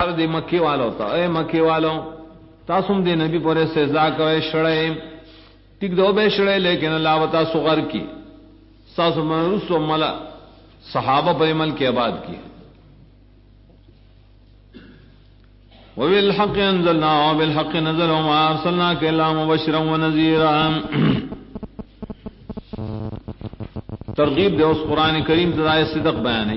دے مکی والو تا اے مکی والو تاسم دے نبی پر سزا کوئے شڑے ٹک دو بے شڑے لیکن اللہ وتا صغر کی ساس مرس و ملا صحابہ پر عمل کے بعد کی وبالحق انزلنا وبالحق نزل وما ارسلناك الا مبشرا ونذيرا ترغیب دے اس قرآن کریم تدائے صدق بیانی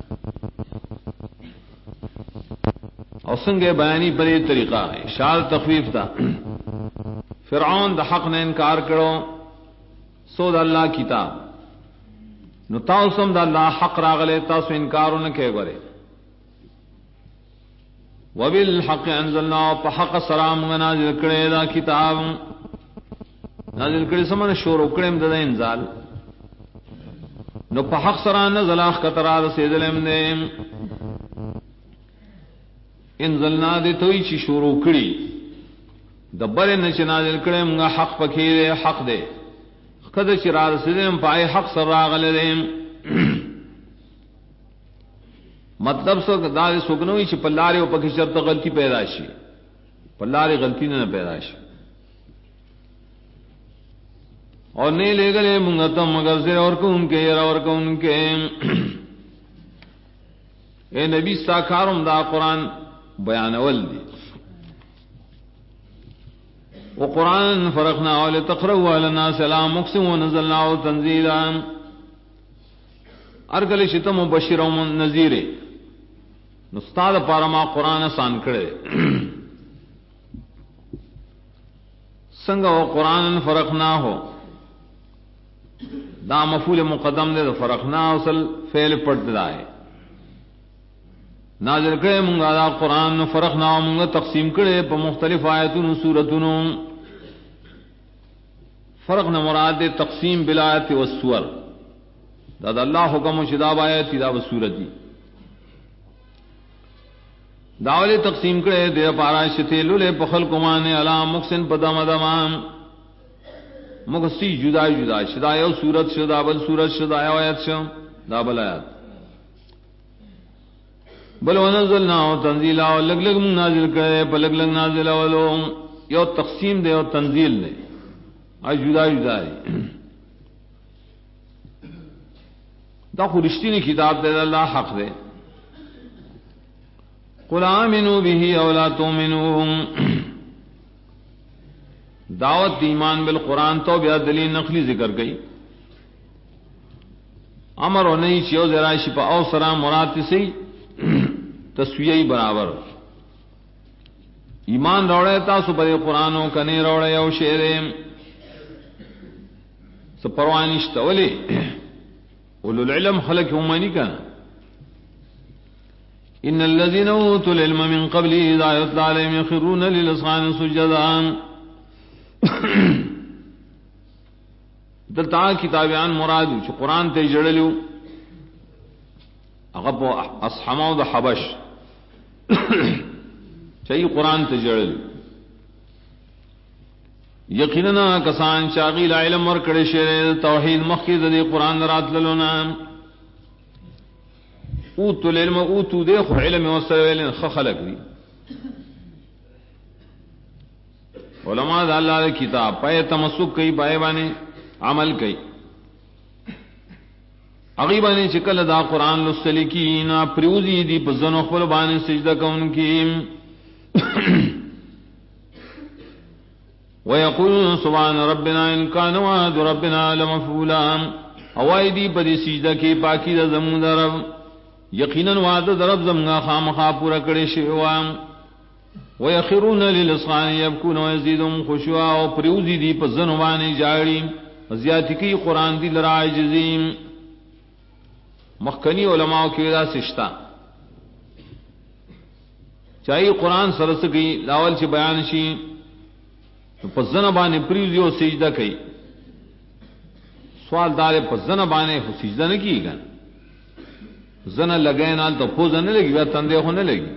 اور سنگے بیانی پر یہ طریقہ ہے شال تخفیف تھا فرعون دا حق نے انکار کرو سو دا اللہ کتاب نو تاسم دا اللہ حق راغلے تاسو انکارو نہ کہ گرے وبالحق انزلنا فحق سلام نازل کرے دا کتاب نازل کرے سمن شروع کریم دا انزال نو فحق سرا نزل اخ کترا سیدلم نے انزلنا دے توئی چی شروع کری دبر نچ نازل کرے منگا حق پکیرے حق دے خد چرا سیدلم پائے حق سر راغلے دے مطلب سو دار سکنوئی چھ پلارے او پکی شرط غلطی پیدا شی پلارے غلطی نہ پیدا شی اور نہیں لے گلے منگتم مگر سے اور کو ان کے اور کو ان کے اے نبی ساکارم دا قرآن بیان اول دی وہ قرآن فرقنا ولتقرؤوا علی الناس لا مقسم ونزلناه تنزیلا ارگل شتم مبشر و نذیر نستاد پارما قرآن آسان کرے سنگ و قرآن فرق نہ ہو دا مفعول مقدم دے فرق نہ اصل فعل پڑھ دائے نازل کرے منگا دا قرآن فرق نہ منگا تقسیم کرے پا مختلف آیتون سورتون فرق نہ مراد دے تقسیم بالآیت والسور دا اللہ حکم و شداب آیت دا بسورتی داولی تقسیم کرے دے پارا شتیلو لے پخل کمانے علا مقسن پدام دمام مقسی جدا جدا شدا یو سورت شدا بل سورت شدا یو آیت شدا دا بل آیت بل ونزلنا و تنزیلا و لگ لگ نازل کرے پا لگ لگ نازل ولو یو تقسیم دے و تنزیل دے آج جدا جدا ہے دا خورشتی نے کتاب دے اللہ حق دے قل آمنوا به او لا تؤمنوا دعوت ایمان بالقرآن تو بیا دلیل نقلی ذکر گئی امر و نہیں چیو ذرا شپا او سرا مراد سی تسویہی برابر ایمان روڑے تاسو پر قرآنوں کنے روڑے او شیرے سپروانشت ولی اولو العلم خلق امانی کنا ان الذين اوتوا العلم من قبل اذا يتلى عليهم يخرون للاذقان سجدا دلتا کتابیان مراد چ قرآن تے جڑلو اغب اصحاب د حبش چئی قرآن تے جڑلو یقینا کسان شاغل علم ور کڑے شیر توحید مخکید دی قرآن رات للونا اوتو العلم اوتو دیکھو علم وسویلن خلق دی علماء دا اللہ دی کتاب پائے تمسک کئی پائے بانے عمل کئی اغیبانی چکل دا قرآن لسلی کی نا پریوزی دی پزن اخبر بانے سجدہ کون کی وَيَقُولُونَ سُبْحَانَ رَبِّنَا إِن كَانَ وَعْدُ رَبِّنَا لَمَفْعُولًا اوائی دی پدی سجدہ کی پاکی دا زمون دا رب یقیناً وعدہ دا رب زمگا خامخا پورا کڑے شیوام وَيَخِرُونَ لِلْأَصْغَانِ يَبْكُونَ وَيَزِيدُهُمْ خُشُوعًا و پریوزی دی پزنوانی جاڑی زیادتی کی قرآن دی لرائے جزیم مخکنی علماء کی ودا سشتا چاہیے قرآن سرس کی لاول چی بیان شی پزن بانے پریوزی و سجدہ کی سوال دارے پزن بانے سجدہ نہ کی گا زن لگے نال تو پوزہ نہ لگی وہ تندے ہونے لگی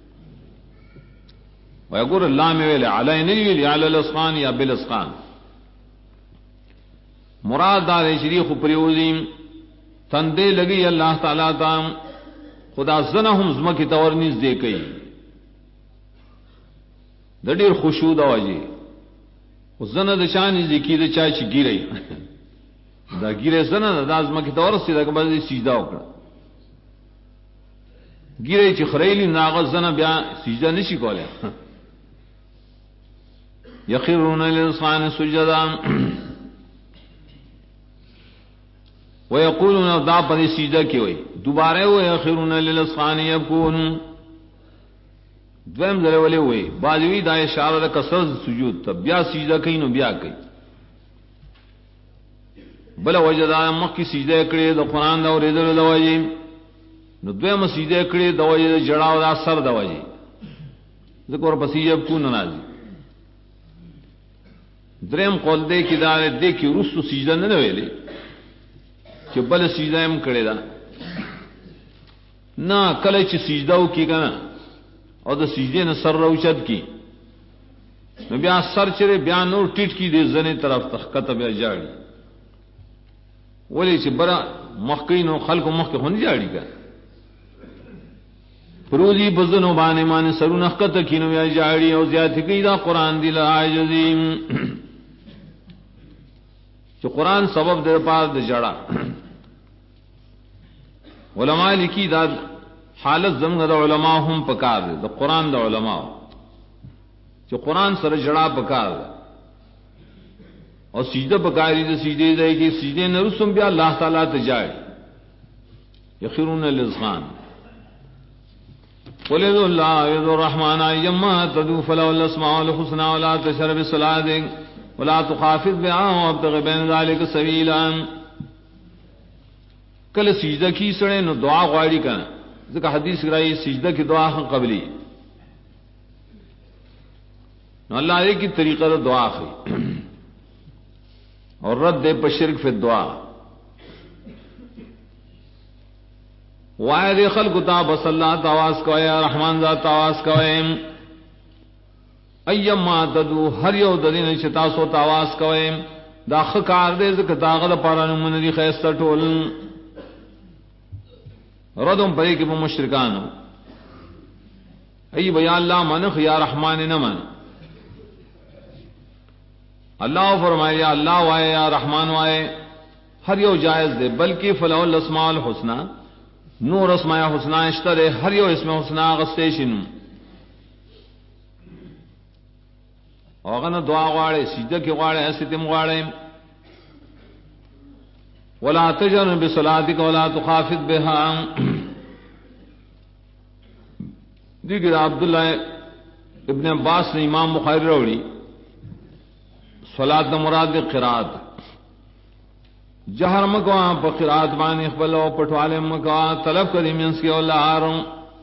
ويقول اللہ میں ویلے علی نہیں ویلی علی الاسقان یا بالاسقان مراد دار شریف پریوزیم تندے لگی اللہ تعالی تا خدا زنہم زمکی تورنیز دے کئی د ډیر خشوع د وجه وزنه د شان ذکی د چا چې ګیری دا ګیره زنه د ازمکه تور سي دغه باندې سجدا وکړه ګیره چې خریلی ناغه زنه بیا سجدا نشي کولای یخرون للصان سجدا ويقولون دا پر سجدا کی وای دوباره و یخرون للصان یبکون دویم ځله ولې وای باجوی دا اشاره د کسر سجود ته بیا سجدا کینو بیا کوي بل وجدا مخی سجده کړي د قران دا اوریدل د وایي نو دویم سجده کړي د وایي جړاو د اثر د وایي ذکر پسیب کو ناراضي دریم قول دې کې دا دې کې رسو سجده نه ویلې چې بل سجده هم کړي دا نه کله چې سجده وکي کنه او د سجده نه سر روچت کی نو بیا سر چره بیا نور ټیټ کی دې زنه طرف تخکته بیا جاړي ولی چې برا مخکینو خلق مخک خون جاړي کا پروزی بزنو باندې مان سرونه خکته کینو یا جاړي او زیات کی دا قران دی العاجزین چې قران سبب در پاس د جړه علماء لیکي دا حالت زمغه د علماء هم پکار دي د قران د علماء چې قران سره جړه پکار دي اور سجدہ پکاری تو سجدے دے کہ سجدے نہ رسم بیا اللہ تعالیٰ تجاڑ یخرون للذقان قل ادعوا الله ادعوا الرحمن ايما تدعوا فله الاسماء الحسنى ولا تشر بصلاتك ولا تخافت بها وابتغ بين ذلك سبيلا کل سجدہ کی سڑے نو دعا غواړي کنه ځکه حدیث راځي سجدہ کی دعا قبلی نو اللہ علیہ کی طریقہ دعا ہے اور رد دے پر شرک فی الدعا وائد خلق تا بس اللہ تواس کو یا رحمان ذات تواس کو ایما تدو ہر یو دین شتا سو تواس کو دا خکار دے زکه داغه پارانو منری خیسته ټول ردم پرې کې په مشرکانو ای بیا الله منخ یا رحمان نه من اللہ فرمایا اللہ وائے یا رحمان وائے ہر یو جائز دے بلکہ فلہ الاسماء الحسنى نور اسماء حسنى اشترے ہر یو اسم حسنى غستیشن اوغن دعا غواړي سجدہ کې غواړي ایسے تم غواړي ولا تجهر بصلاتك ولا تخافت بها دیگر عبداللہ ابن عباس نے امام بخاری راوړي صلاۃ مراد قرات جہر مکوا په قرات باندې خپل او پټواله مکوا طلب کړي مینس کې الله هارم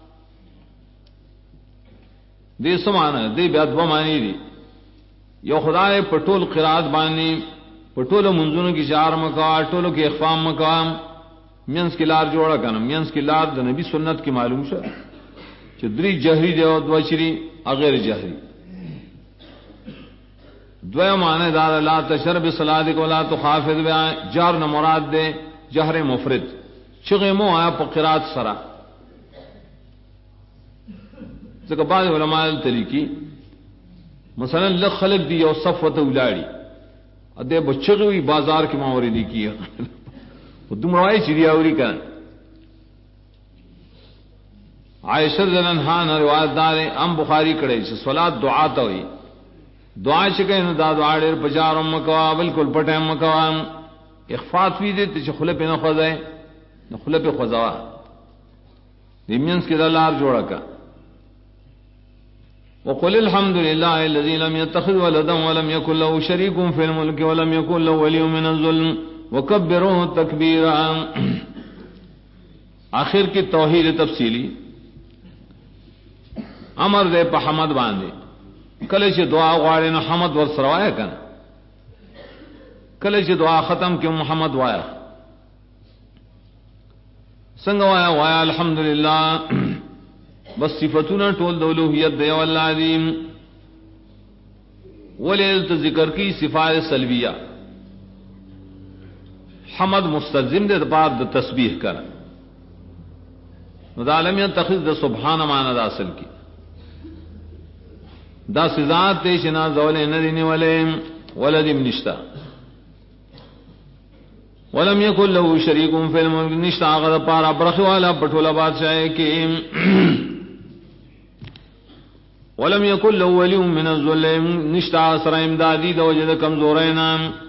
دې سمانه دې بیا د معنی دي یو خدای پټول قرات باندې پټول منځونو کې جہر مکوا ټولو کې اخفام مکوا مینس کې لار جوړه کنه مینس کې لار د نبی سنت کې معلوم شه چې درې جهري دی او دوه چری غیر جهري دویا معنی دار لا تشر بصلاتک ولا تخافت بها جار نہ مراد دے جہر مفرد چغه مو آیا په قرات سرا ځکه بعض علماء طریقی مثلا لخ خلق دی او صفته ولاړی اده بچغوی بازار کې ماوردی کیه ودمړای چری اوري کان عائشہ رضی اللہ عنہا روایت دار ام بخاری کړي چې صلات دعا ته وي دعا شکه نو دا دعا ډېر بچارم مکوا بالکل پټه مکوا اخفاء وی دې چې خله په نه خوځای نو خله په خوځوا دیمینس کې دلار جوړه کا وقل الحمد لله الذي لم يتخذ ولدا ولم يكن له شريك في الملك ولم يكن له ولي من الظلم وكبروه تكبيرا آخر کی توحید تفصیلی امر دے په حمد باندې کله چې دعا غواړي نو حمد ور سره وایي کنه کله چې دعا ختم کې محمد وایا څنګه وایا الحمدلله بس صفاتونه ټول د اولوہیت دی او الله عظیم ولې ذکر کی صفات سلبیہ حمد مستلزم دے بعد د تسبیح کر نو عالم تخذ د سبحان معنی د اصل کی دا سزا تے شنا زولے ندین ولیم ولدم نشتا ولم یکن له شریک فی الملک نشتا غد پارا برخ والا پٹھولا بادشاہ کے ولم یکن له ولی من الظلم نشتا سر امدادی دو جد کمزورینا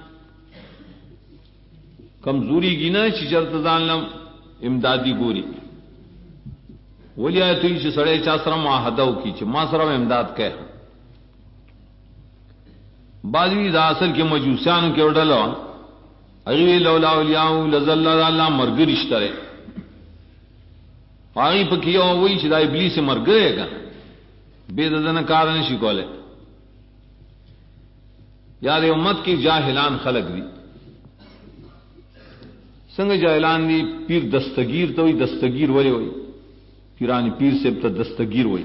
کمزوری گینا چی چرت ظالم امدادی گوری ولی آیتوی چی سڑے چا سر معاہدو کی چی ما سر امداد کہہ بعضوی دا اصل کے مجوسیانو کے اڈلو اگوی لولا اولیاءو لزل اللہ مرگر اشترے آگی پکیو وہی چی دا ابلیس مرگرے گا بے ددن کارن شکولے یاد امت کی جاہلان خلق دی سنگ جاہلان دی پیر دستگیر تو ہوئی دستگیر ولی ہوئی پیرانی پیر سے ابتا دستگیر ہوئی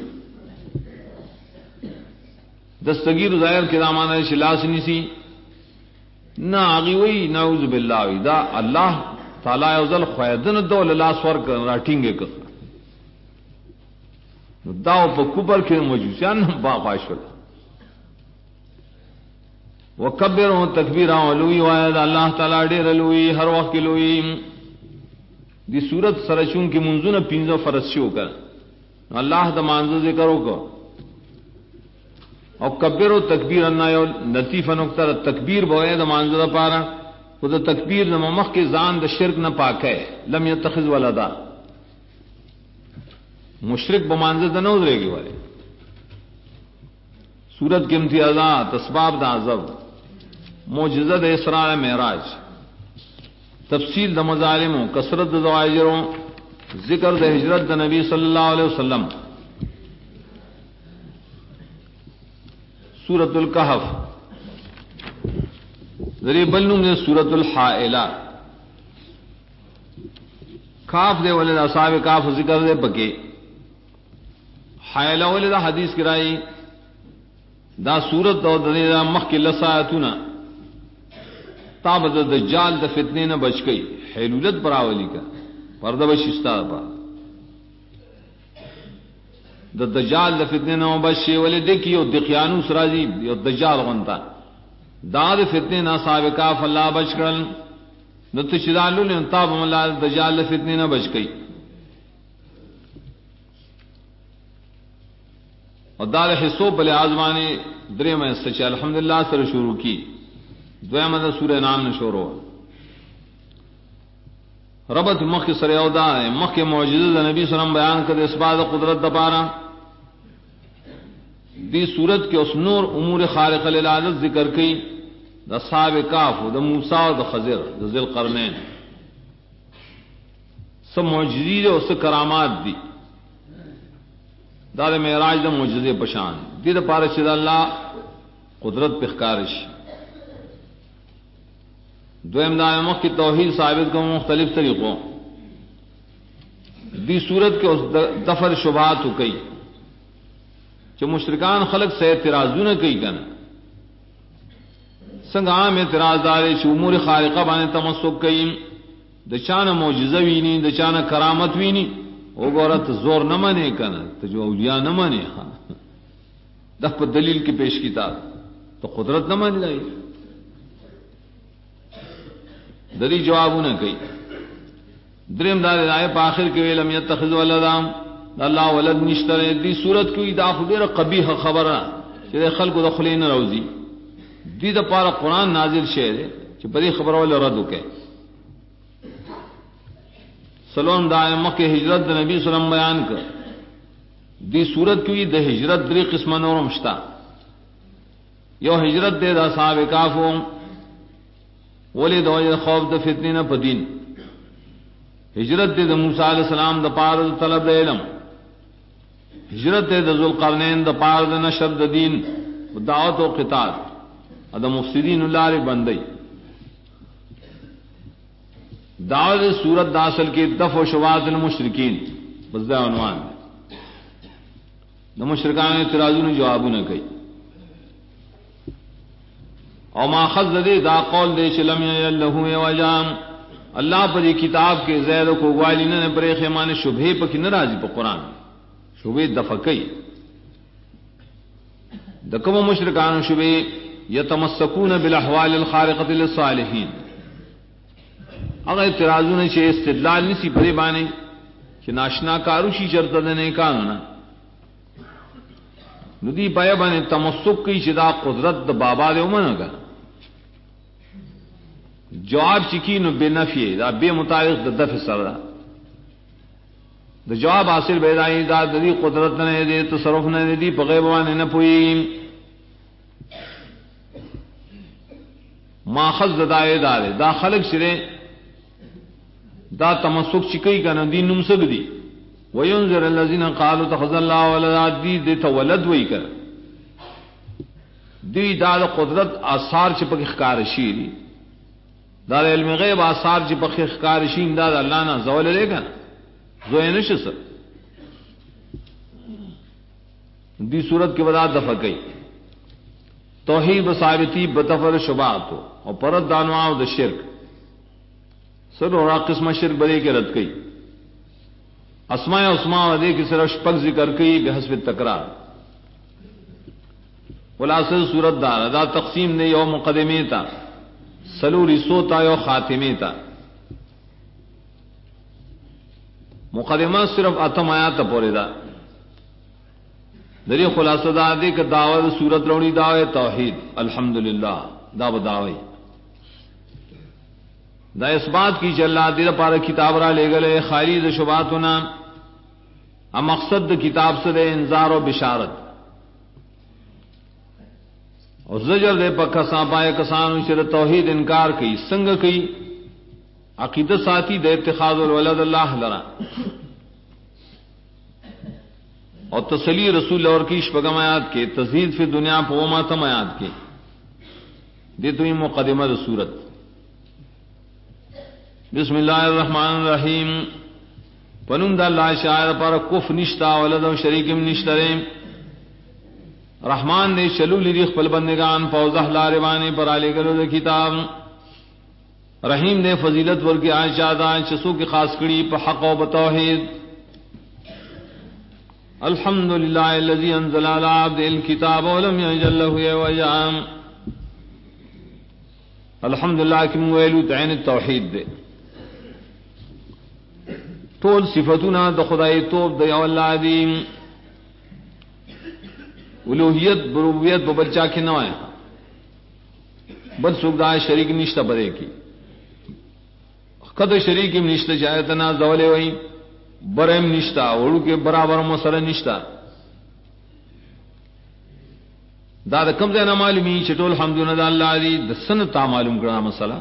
دستگیر ظاہر کے دامانہ شلاسنی سی نہ آگی ہوئی نعوذ باللہ ہوئی دا اللہ تعالی اوزل خیدن دو اللہ سور کر راٹھینگے کر داو پا کبر کے مجوسیان باقاش والا وکبروں تکبیروں لوی وائد اللہ تعالیٰ دیر لوی ہر وقت کی لوی دی صورت سرچون کی منزون پینزو فرض شو کر اللہ دا مانزو ذکر ہو کر اور کبر و تکبیر انا یو لطیف نکتر تکبیر بوئے دا مانزو دا پارا وہ دا تکبیر دا ممخ کے زان دا شرک نہ پاک ہے لم یتخذ ولدا مشرک بمانزو دا نو درے گی والے سورت کے امتیازات اسباب دا عذب معجزہ دا اسراء معراج تفصیل دا مظالموں کثرت دا زواجروں ذکر دا ہجرت دا نبی صلی اللہ علیہ وسلم سورت الکہف ذریعہ بلنم نے سورت الحائلہ کاف دے ولد اصحاب کاف ذکر دے بکے حائلہ ولد حدیث کرائی دا سورت اور دا مخ کی لسایتنا تاب دا دجال دا فتنے نہ بچ گئی حیلولت براولی کا پردہ بشستہ پا دا دجال دا فتنے نہ بچے والے دیکھی یو دقیانو سرازی یو دجال غنتا دا دا فتنے نہ صاحب کاف اللہ بچ کرن نتو چدالو لین تاب اللہ دجال دا فتنے نہ بچ گئی اور دار حصوں پلے آزمانے درے میں سچے الحمدللہ سر شروع کی دویا مدد سورہ نام نے شروع ربط مخ کے سر اودا ہے مخ کے معجزہ نبی صلی اللہ علیہ وسلم بیان کر اس بات قدرت دپارا دی صورت کے اس نور امور خارق للعادت ذکر کی دا صحاب کاف دا موسیٰ دا خضر دا ذی القرنین سب معجزی دے اس سے کرامات دی دار معراج دا معجزے پشان دی دا پارا چیز اللہ قدرت پخکارش دویم دا مخ کی توحید ثابت کو مختلف طریقوں دی صورت کے اس دفر شبہات ہو کئی جو مشرکان خلق سے اعتراضوں نہ کئی کن سنگ عام اعتراض دارے چھ امور خارقہ بانے تمسک کئی دچانا معجزہ وینی دچانا کرامت وینی وہ گورت زور نہ مانے کنا تو جو اولیاء نہ مانے دف پر دلیل کی پیش کی تا تو قدرت نہ مان لائی دری جوابوں نہ کئی دریم دار آئے پاخر کے لم یتخذ ولدا اللہ ولد نشترے دی صورت کی دا خبر قبیح خبر کہ خلق دخلین روزی دی دا پارا قرآن نازل شعر کہ بڑی خبر والا رد کے سلام دا مکہ ہجرت دا نبی صلی اللہ علیہ وسلم بیان کر دی صورت کی دا ہجرت دری قسم نورم شتا یو ہجرت دے دا صحاب کافو ولی دا وجہ خوف دا فتنین پا دین ہجرت دے دا موسیٰ علیہ السلام دا پار دا طلب دا علم ہجرت دے دا ذوالقرنین دا پار دا نشر دا دین دعوت و قتال دا مفسدین اللہ ری بندئی دعوت سورت داخل کی دف و شبہات المشرکین بس دا عنوان دا مشرکان اعتراضوں نے جوابوں نے کہی او ما خذ دے دا قول دے چلم یلہو وجام اللہ پر یہ کتاب کے زید کو والین نے پر خیمان شبہ پر کی ناراضی پر قرآن شبہ دفع کئی دکم مشرکان شبے یتمسکون بالاحوال الخارقۃ للصالحین اگر اعتراضوں سے استدلال نسی پھرے بانے کہ ناشنا کاروشی چرتا دنے کانونا ندی پایا بانے تمسک کی شدا قدرت دا بابا دے امنا کا جواب چکی نو بے نفی دا بے مطابق دا دفع سر دا جواب حاصل بیدائی دا دی قدرت نے دے تصرف نے دی پغیبوانے نہ پوئی ماخذ دائے دارے دا خلق سرے دا تمسک چکی کا ندی نمسک دی وینذر الذین قالوا اتخذ اللہ ولدا دی دیتا ولد وی کر دی دا قدرت آثار چپک اخکارشی دی دا علم غیب آثار چپک اخکارشی دا اللہ نا زول لے گا زوئے نشس دی صورت کے بعد دفع گئی توحید ثابتی بتفر شبہات اور پرد دانواں دا شرک سر اور قسم شرک بڑے کے رد گئی اسماء اسماء ودے کی صرف شپک ذکر کی بحسب تکرار خلاصہ صورت دار ادا تقسیم نے یو مقدمے تا سلوری سوتا یو خاتمے تا مقدمہ صرف اتم آیات پورے دا دری خلاصہ دا دے کہ دعوت صورت لوڑی دعوے توحید الحمدللہ دا بدعوی دا اس بات کی چلا دیر پار کتاب را لے گلے خالی دا شبہاتنا مقصد دا کتاب سے دے انذار و بشارت اور زجر دے پا کساں پائے کسانو شر توحید انکار کی سنگ کی عقیدت ساتھی دے اتخاذ الولد اللہ لرا اور تسلی رسول اور کی شپگم آیات کے تزہید فی دنیا پوماتم آیات کے دے تو مقدمہ دا صورت بسم اللہ الرحمن الرحیم پنم دا اللہ شاعر پر کف نشتا ولد و شریکم نشترے رحمان نے شلو لریخ پل بندگان فوزہ لاروانی پر آلے کرو دا کتاب رحیم نے فضیلت ور کی آشادہ چسو کی خاص کری پا حق و بتوحید الحمدللہ الذی انزل علی عبد الکتاب ولم یجعل له عوجا الحمدللہ کی مویلو تعین التوحید دے طول صفتنا دا خدای توب دا یو اللہ دیم الوہیت بربوبیت ببلچا کی نوائے بل سکدا شریک نشتہ برے کی قد شریک نشتہ جایتنا زولے وئی برم نشتہ وڑو کے برابر مسئلہ نشتہ دا کم زینا معلومی چٹول حمدنا دا اللہ دی دسنتا معلوم کرنا مسئلہ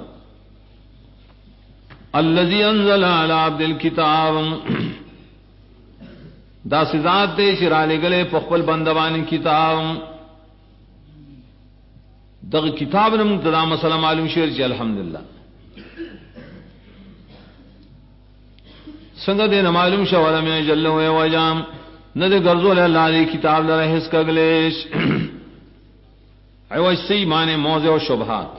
الذي انزل على عبد الكتاب دا سزاد دے شرالے گلے پخپل بندوان کتاب دا کتاب نے مقتدا مسئلہ معلوم شیر چی الحمدللہ سنگا دے معلوم شوالا میں جلو اے وجام نہ دے گرزو لے اللہ دے کتاب لرہ حس کا گلیش ایوہ سی مانے موضع و شبہات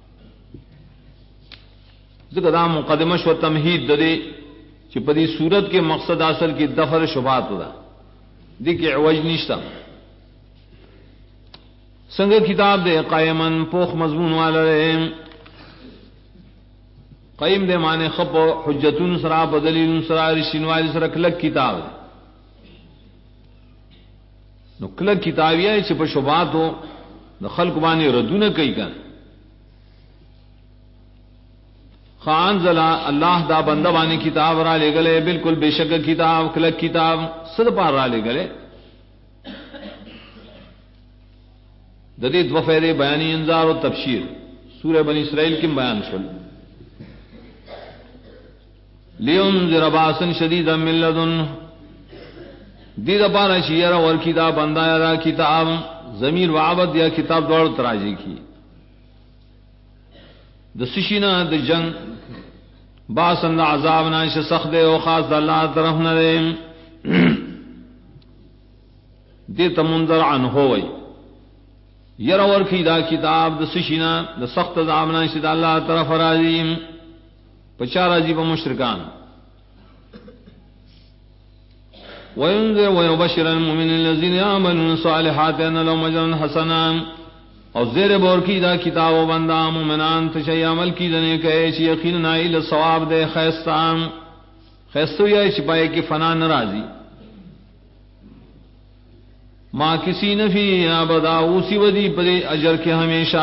ذکر دا مقدمش و تمہید دے کہ پدی صورت کے مقصد اصل کی دفر شبہات دا دیکھ عوج نشتا سنگ کتاب دے قائمن پوخ مضمون والا رہے قائم دے مانے خپ حجتون سرا بدلیل سرا رشنوالی سرا کلک کتاب نو کلک کتابی ہے چپ شبہات ہو نو خلق بانے ردون کئی کن خان زلا اللہ دا بندہ بانی کتاب را لے گلے بالکل بے شک کتاب کلک کتاب صد پار را لے گلے ددید وفید بیانی انذار و تبشیر سورہ بنی اسرائیل کی بیان شل لینذر باسن شدیدا من لدن دید پارا شیر ور کتاب بندہ را کتاب ضمیر و عبد یا کتاب دوڑ تراجی کی دسشینا د جنگ باسن عذاب ناش سخت دے او خاص اللہ طرف نہ دے دے تمنظر عن ہوئی یر اور کی دا کتاب دسشینا د سخت عذاب ناش اللہ طرف راضی پچا راضی ب مشرکان وينذر ويبشر المؤمنين الذين يعملون الصالحات ان لهم اجرا حسنا اور زیر بور کی دا کتاب و بندہ مومنان تشی عمل کی دنے کہے چی یقینا الى ثواب دے خیستان خیستو یا چھپائے کی فنا ناراضی ماں کسی نفی ابدا اسی ودی پدے اجر کے ہمیشہ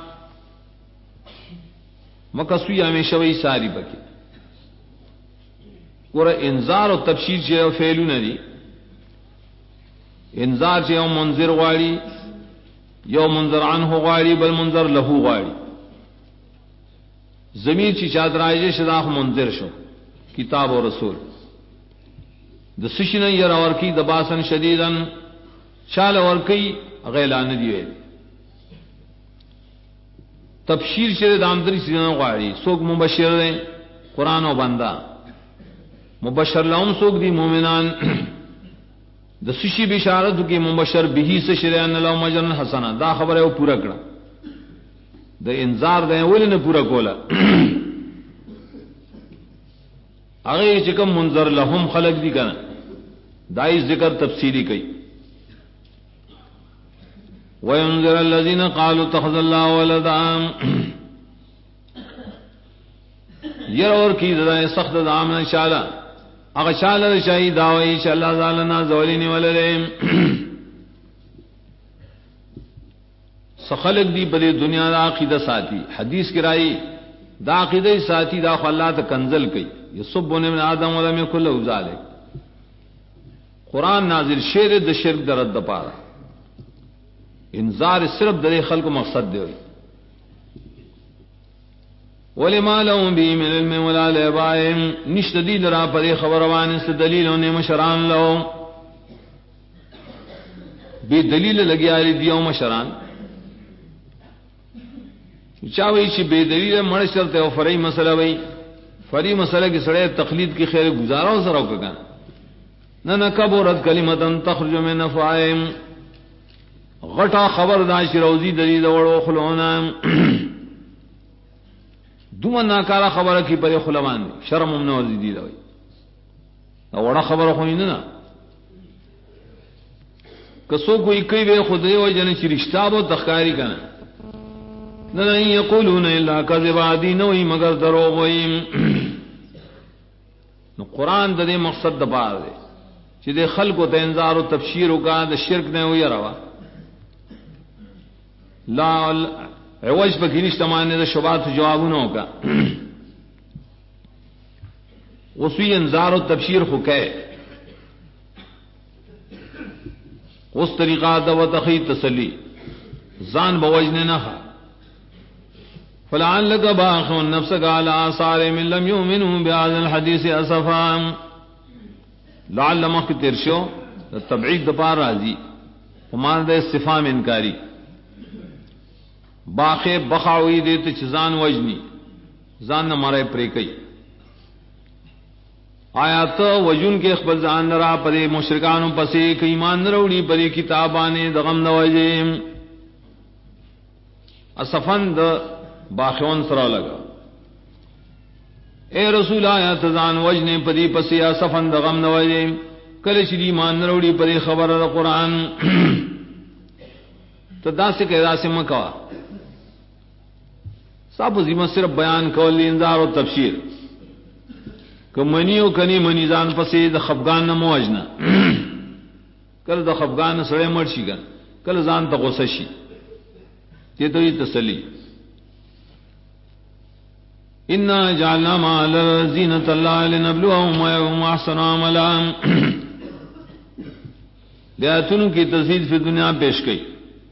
مکسوی ہمیشہ وہی ساری بکی پورا انذار و تبشیر چے فعلو ندی انذار چے منذر غاڑی یو منذر عنہ غاڑی بل منذر لہو غاڑی ضمیر چی چادرائے شداخ منذر شو کتاب و رسول دسشن یر اور کی دباسن شدیدن شال اور کئی غیلان دیوے تبشیر شر دامدری سیدن غاڑی سوک مبشر دیں قرآن و بندہ مبشر لهم سوک دی مومنان دسشی بشارت کی مبشر بھی سے شریان لهم اجرا حسنا دا خبر ہے وہ پورا کرا دا انذار دیں ولی نے پورا کولا اگے چکم منذر لهم خلق دی کنا دائی ذکر تفصیلی کئی وَيُنذِرَ الَّذِينَ قَالُوا اتَّخَذَ اللَّهُ وَلَدًا یر اور کی دائے سخت دامن شالا اگر شالا شاہی دعوی چا اللہ ذالنا زولین ولرم سخلق دی بلے دنیا دا عقیدہ ساتھی حدیث کی رائی دا عقیدہ ساتھی دا خلا تا کنزل کئی یسبون ابن آدم ولم یکن له ذالک قرآن نازل شیر دا شرک دا رد پارا انذار صرف در خلق مقصد دے ہوئی وَلِمَا لَهُمْ بِهِ مِنْ عِلْمٍ وَلَا لِآبَائِهِمْ نشت دلیل را پدے خبروان سے دلیلوں نے مشران لو بے دلیل لگی آلی دیو مشران چاوئی چی بے دلیل مڑ چلتے ہو فرعی مسئلہ وئی فرعی مسئلہ کی سڑے تقلید کی خیر گزارا ہو سرو کا نہ کبرت کلمۃ تخرج من افواہہم غٹا خبر داش روزی دلیل وڑو خلونا دوما ناکارا خبر کی پر خلوان شرم من ورزی دی لوی وڑا خبر خوئی نہ کسو کوئی کئی بے خود دے و جن چ رشتہ بو تخکاری کنا نہ یقولون الا کذبا دی نوئی مگر دروغ ویم نو قرآن دے مقصد دبار دے چ دے خلق و انذار و تبشیر کا د شرک نے ہوئی روا لا عوج بکی نشتہ مانے دا شبات جوابونوں کا اسی انذار و تبشیر خو کہے اس طریقہ دا و تخی تسلی زان بوجنے نہ فلعلک باخع نفسک علی آثار من لم یؤمنوا بهذا الحدیث اسفا لعل مخ ترشو تبعید دپار راضی ومان دا استفهام انکاری باخے بخاوی دیتے چزان وجنی زان نہ مارے پرے کئی آیا تو وجن کے اخبر زان نرا پرے مشرکانوں پسے کہ ایمان نروڑی پرے کتابانے دغم نوجیم اصفن دا باخیون سرا لگا اے رسول آیا تزان وجنے پری پسے اصفن دغم نوجیم کلش ایمان نروڑی پرے خبر دا قرآن تو دا سے کہ دا سے مکوا صاحب ذمہ صرف بیان کول انذار و تبشیر کہ منیو کنی منیزان پسے د خفغان نہ موجنا کل د خفغان سڑے مرشی گن کل زان تا غصہ شی یہ تو یہ تسلی انا جعلنا ما زینت اللہ لنبلوہم وهم احسن عملا بیاتن کی تزید فی دنیا پیش کی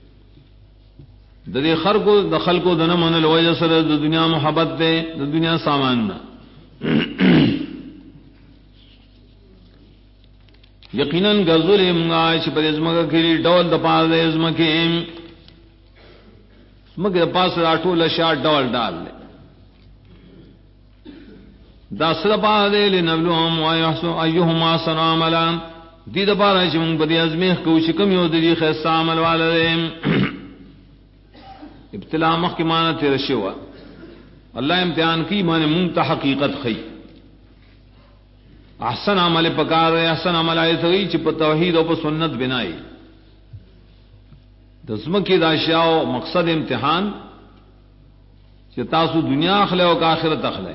د خر کو دخل کو دن من الوجہ سر د دنیا محبت دے د دنیا سامان نہ یقیناً غزل امغاش پر ازمگا کلی ڈول دپال دے ازمکے ازمکے پاس راٹو لشا ڈول ڈال لے دا سرپا دے لنبلوہم ایہم احسن عملا دی دپارا چمنگ بدی ازمیخ کو شکم یو دی خیصہ عمل والا دے ابتلا مخ کی معنی تیرے شوا اللہ امتحان کی معنی منتا حقیقت خی احسن عمل پکار رہے احسن عمل آئے تو چپ توحید و سنت بنائی دسم کی داشیا مقصد امتحان تاسو دنیا اخلے و آخرت اخلے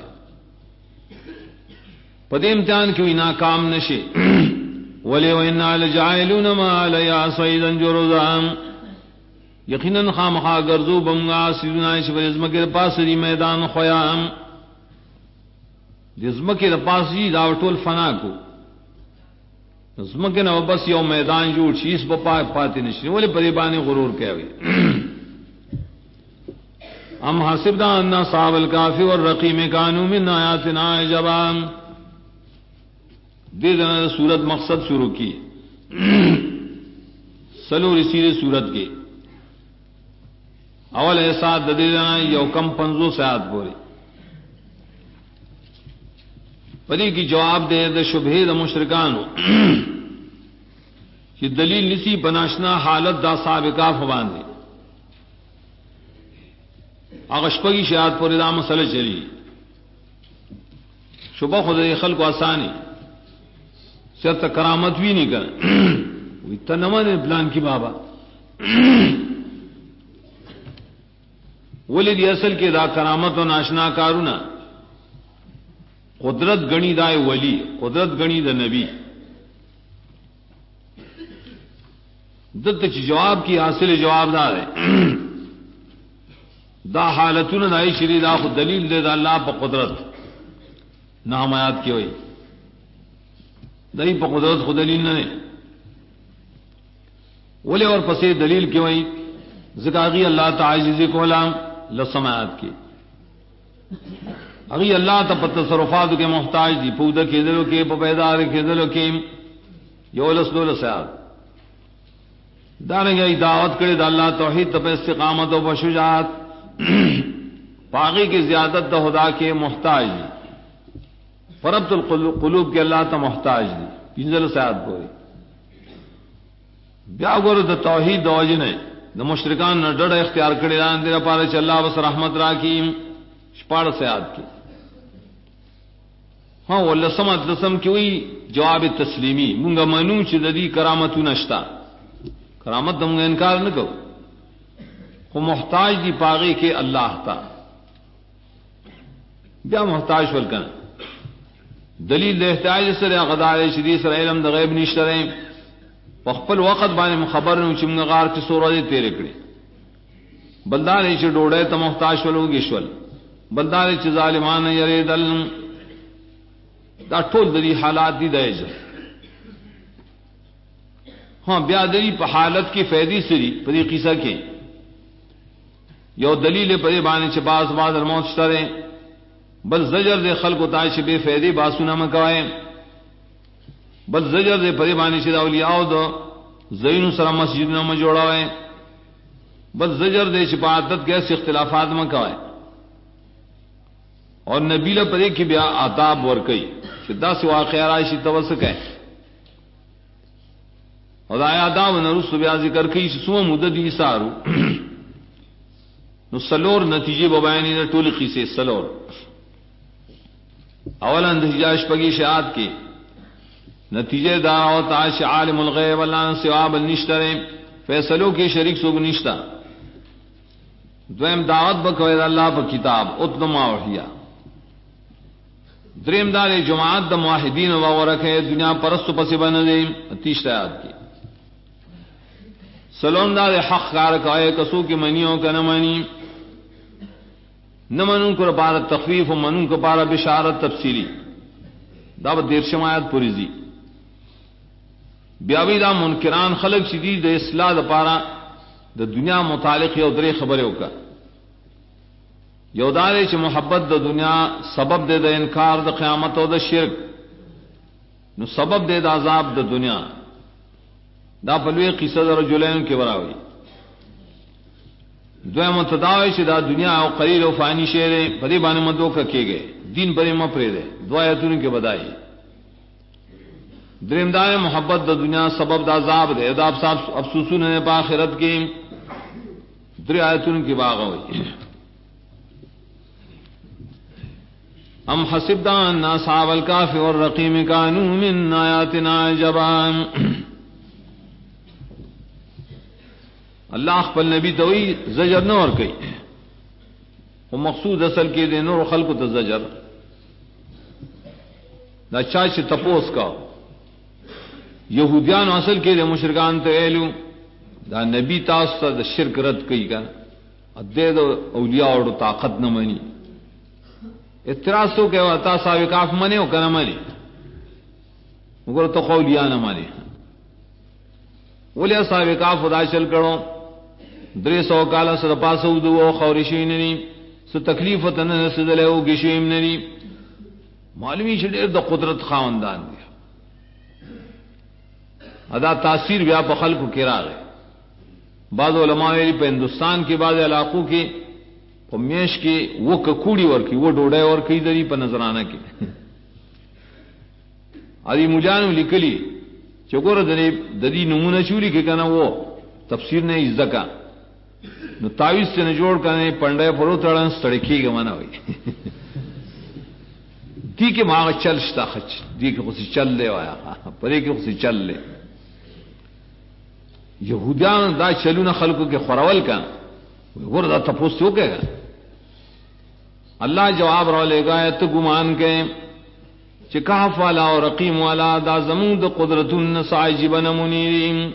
پدے امتحان کیوں ناکام نشے ولی وَإِنَّا لَجَعِلُونَ مَا عَلَيْهَا صَعِيدًا جُرُزًا یقیناً خامخا گرزو بمگا سیدنا شبر ازمکر پاسری میدان خویام ازمکر پاسی داوٹول فنا کو ازمکر نو بس یو میدان جوڑ چیز بپا پاتی نشنی ولی پریبانی غرور کہوئی ام حسبنا ان اصحاب الکاف والرقیم کانوا من آیاتنا عجبا دیدنا سورت مقصد شروع کی سلو رسیر سورت کے اول احساس دیدنا یو کم 50 آیات پوری پری کی جواب دے دا شبہ دا مشرکانو کہ دلیل نسی بناشنا حالت دا سابقہ فبان دے اغشپگی شہاد پوری دا مسئلہ چلی شبہ خود خلق و آسانی سیرتا کرامت بھی نہیں کر تنمن پلان کی بابا ولی دی اصل کے دا کرامت و ناشنا کارونا قدرت گنی دائے ولی قدرت گنی دا نبی دت جواب کی حاصل جواب دار ہے دا حالتون دائی شری دا خود دلیل دے دا اللہ پا قدرت نامایات کی ہوئی دائی پا قدرت خود دلیل نہ ولی اور پسے دلیل کی ہوئی ذکاغی اللہ تعاجزی کو لام لسمایات کی اگی اللہ تا پا تصرفات کے محتاج دی پودہ کے دلو کے پا پیدار کے دلو کے یولس دولس آیات دارنگا دعوت کرے دا اللہ توحید تا پا استقامت و پا شجاعت پاغی کی زیادت دا خدا کے محتاج دی فربط القلوب کے اللہ تا محتاج دی پینزل سیاد پوری بیا گورو دا توحید دا وجنے دا مشرکان نا ڈڑا اختیار کرے دان دیرا پارے چا اللہ بس رحمت راکیم شپاڑ سیاد کی ہاں واللسمت لسم کی ہوئی جواب تسلیمی منگا منو چی دا دی کرامتو نشتا کرامت دا منگا انکار نکو وہ محتاج دی پاغی کے اللہ تا بیا محتاج فلکن دلیل دے احتیاج سر غدار شدی سر علم دا غیب نشتریں وقفل وقت بانے مخبر نو چمگا غار چی سورہ دے تیرے کڑی بلدار چی ڈوڑے تا محتاج فلو گیشول بلدار چی ظالمان یری دل دا ٹول دلی حالات دی دائج ہاں بیا دلی پا حالت کی فیدی سری پدی قصہ کے یو دلیل پدی بانے چھ باز الموت شترے بل زجر دے خلق و تائش بے فیدی باسونا مکوائے بل زجر دے پدی بانے چھ دا اولیاء دو زینو سر مسجد نام جوڑاوئے بل زجر دے چھ پاتت کیسے اختلافات مکوائے اور نبیل پدی کی بیا آتاب ورکی شدہ سے واقعہ رائشی توسک ہے اور آیا آداب نرس بیا ذکر کی سو مدد ایسارو نو سلور نتیجے ببائنی دا ٹول قیسے سلور اولا اندہجاش پگی شہاد کے نتیجے دعوت عاش عالم الغیب اللہ سواب النشترے فیصلوں کے شریک سوگ نشتا دویم دعوت بکوید اللہ پا کتاب اتنما وحیا دریم دار جماعت دا معاہدین وغورک ہے دنیا پرست پسی بندے تیشت آیات کی سلون دار حق کارک آئے کسو کی منیوں کا نمانی نہ منوں کو پارا تخفیف و منوں کو پارا بشارت تفصیلی دعوت دیر شمایت پوریزی بیاوی دا منکران خلق شدید دا اصلاح دا پارا دا دنیا متعلق یو درے خبروں کا یو دارے چھ محبت دا دنیا سبب دے دا انکار دا قیامت و دا شرک نو سبب دے دا عذاب دا دنیا دا پلوے قصہ دا رجلین کے براوی دوے متداوی چھ دا دنیا او قلیل و فانی شہرے پدی بانے مدو کا کیے گئے دین پرے مپرے دے دو آیتون کے بدائی درم دائے محبت دا دنیا سبب دا عذاب دے دا افسوسون نے پا آخرت کی در آیتون کی باغ ہوئی ام حسبت ان اصحاب الكهف والرقيم كانوا من آیاتنا عجبا. اللہ خپل نبی توئی زجر نہ اور کئی وہ مقصود اصل کے دے نور خلق تو زجر دا چاچ تپوس کا یہودیان اصل کے دے مشرکان تو ایلو دا نبی تاس دا شرک رد کئی کا دے دو اولیاء اور طاقت نہ منی اعتراض تو کہ تا صاحب کاف منے ہو کنا منے مگر تو اولیاء نہ منے اولیاء صاحب کاف خدا چل کرو 300 کالا سر پاسو دو خورشین نی سو تکلیف تن سدلے او گشیم نی معلومی شډیر د قدرت خاوندان دی ادا تاثیر بیا په خلکو کې راغی. بعض علماء ویلي په ہندوستان کې بعض علاقو کې په میش کې و ککوړی ورکی و ډوډۍ ورکی دری په نظرانه کې ادي مجانو لیکلی چې ګوره د دې نمونه چولی کې کنه و تفسیر نه ازدکا نو تعویذ سے نه جوړ کنه پنده پرو تړن سړکی غمانه وي دی کې ما چل شتا خچ دی کې خو چل له وایا پرې کې خو چل له یهودیان دا چلونه خلکو کې خورول کا ور دا تاسو وکړه اللہ جواب را لے گا تو گمان کے چې کهف والا او رقیم والا دا زمون د قدرتن صاجبن منیرین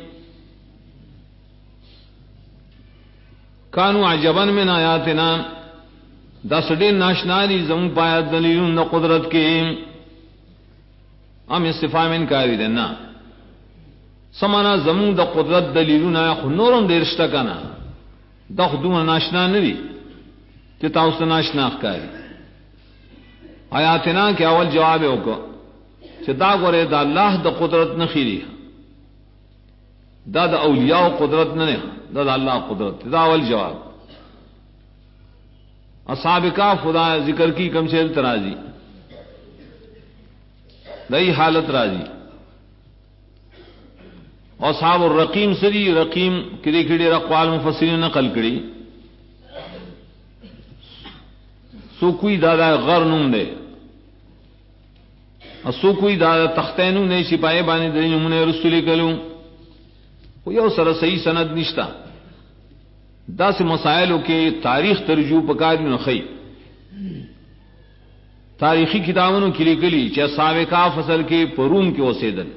کانو عجبن من آیاتنا دا سڑے ناشناری زمون پایا دلیلون دا قدرت کے ام استفام انکاری دینا سمانا زمون دا قدرت دلیلون آیا خود نورم دیرشتا کنا دا خودون ناشنا ندی کہ تاوست ناشنا کاری آیاتنا کے اول جواب ہوگا کہ دا گورے دا اللہ دا قدرت نخیری دا دا اولیاء قدرت نہ دا اللہ قدرت دا اول جواب. اصحاب کہف خدا ذکر کی کم سے ترازی نئی حالت راضی اور اصحاب الرقیم سری رقیم کڑی کھڑی اقوال مفسرین نقل کڑی سو کوئی دادا غر نوم دے اور سو کوئی دادا تختینو نے سپاہی بانی دری نمونے رسولی کلوں یو سر صحیح سند نشتا دا سے مسائلوں کے تاریخ ترجو پکار میں خی تاریخی کتابوں کی لکلی چاہے سابقہ فصل کے پروم کے وسیدل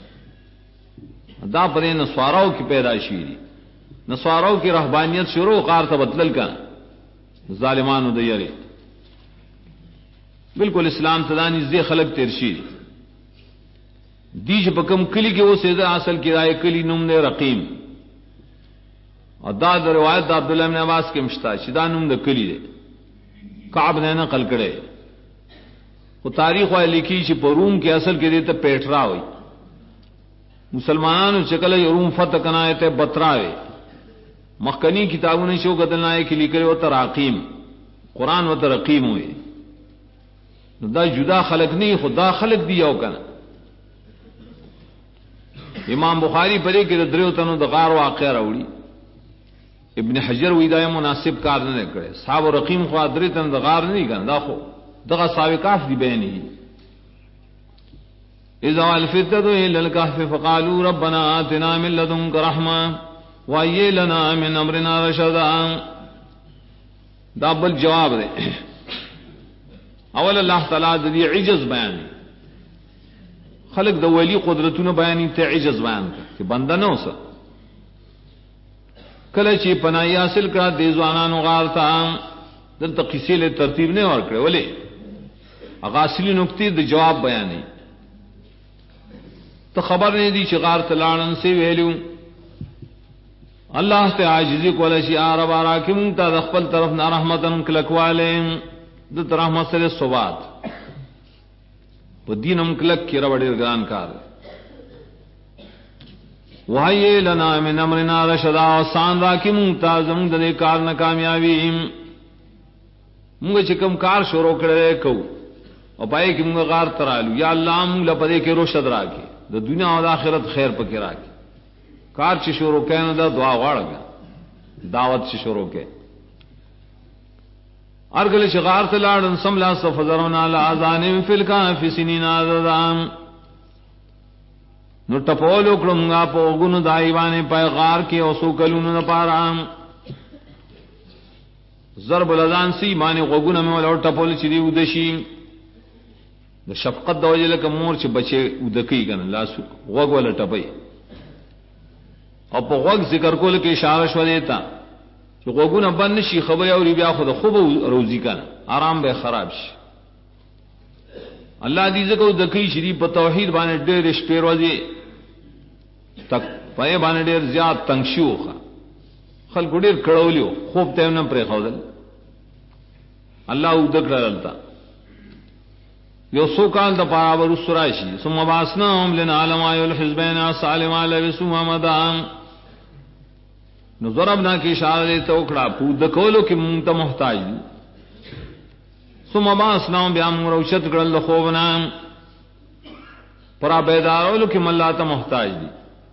دا پرے نسواراؤ کی پیدائشی نسواراؤ کی رہبانیت شروع قار تبدل کا ظالمان و دیرے بالکل اسلام تدانی زی خلق ترشید دیش بکم کلی کے وہ سیدہ اصل کی رائے کلی نم نے رقیم اور داد روایت دا عبداللہ بن عباس کے مشتا شدا نم دے کلی دے کعب نے نقل کرے وہ تاریخ والے لکھی چی پر روم کے اصل کے دیتے پیٹرا ہوئی مسلمانان چکل روم فتح کنائے تے بطرا ہوئے مخکنی کتابوں نے شو قتلنائے کی لکھے وہ تراقیم قرآن و ترقیم ہوئے دا جدا خلق نہیں خدا خلق دیا ہو کنا. امام بخاری پرے کے دریو تنو دغار واقعہ راوڑی ابن حجر ویدائے مناسب کار نہ کرے صاحب رقیم خوا دری تن دغار نہیں کرنا دا خو دغا صاحب کاف دی بینی اذا الفتت الى الكهف فقالوا ربنا آتنا من لدنك رحمة وهيئ لنا من امرنا رشدا. دا بل جواب دے اول اللہ تعالی دی عجز بیان خلق د ولی قدرتونه بیان ته عجز بیان کہ بندہ نہ ہوسا کله چې پناہی حاصل کړه د ځوانانو غار ته دلته قصې له ترتیب نه ور کړې ولې اغاصلی نقطې د جواب بیانې ته خبر نه دی چې غار ته لاړن سی ویلو الله ته عاجزی کوله شي عرب راکم ته د خپل طرف نه رحمتن کلکواله د رحمت سره ثبات په دینم کلک کی راوړل ګران کار وایې لنا من امرنا رشدا سان راکم تازم د کار نه کامیابی موږ چې کوم کار شروع کړل کو او پای کې موږ غار ترالو یا الله موږ لپاره کې رشد راکې د دنیا او آخرت خیر پکې راکې کار چې شروع کړي نو دا دعا غواړه دعوت چې شروع کړي. ارگل شغار تلاڑن سملا سفزرنا لآذان فی الکهف سنین عددا نو ٹپولو کړمغا په غونو دایوانه پیغار کې اوسو کلونو نه پارام ضرب الاذان سی معنی غوګونه مې ولور ټپول چې دی ودشي د شفقت د وجه لکه مور چې بچي ودکی کنه لاس غوګ ولا ټپي او په غوګ ذکر کول کې اشاره شو دیتا چې غوګونه بند شي خبر او بیا خود خوب روزي کنه آرام به خراب شي الله دې زکه ودکی شری په توحید باندې ډېر شپې ورځي تک پای باندې ډېر زیات تنگ شوخه خلک ډېر کړولیو خوب ته نه پرې خودل الله ودکړلتا یو سو کال د پاره ور سراشي ثم باسناهم لنعلم ايل الحزبين صالم على سوما مدام نو ضربنا کی اشاره ته وکړه په دکولو کې مونږ ته محتاج دي ثم باسناهم بیا موږ روشت کړل خوبنا پر بیدارولو کې مله ته محتاج دي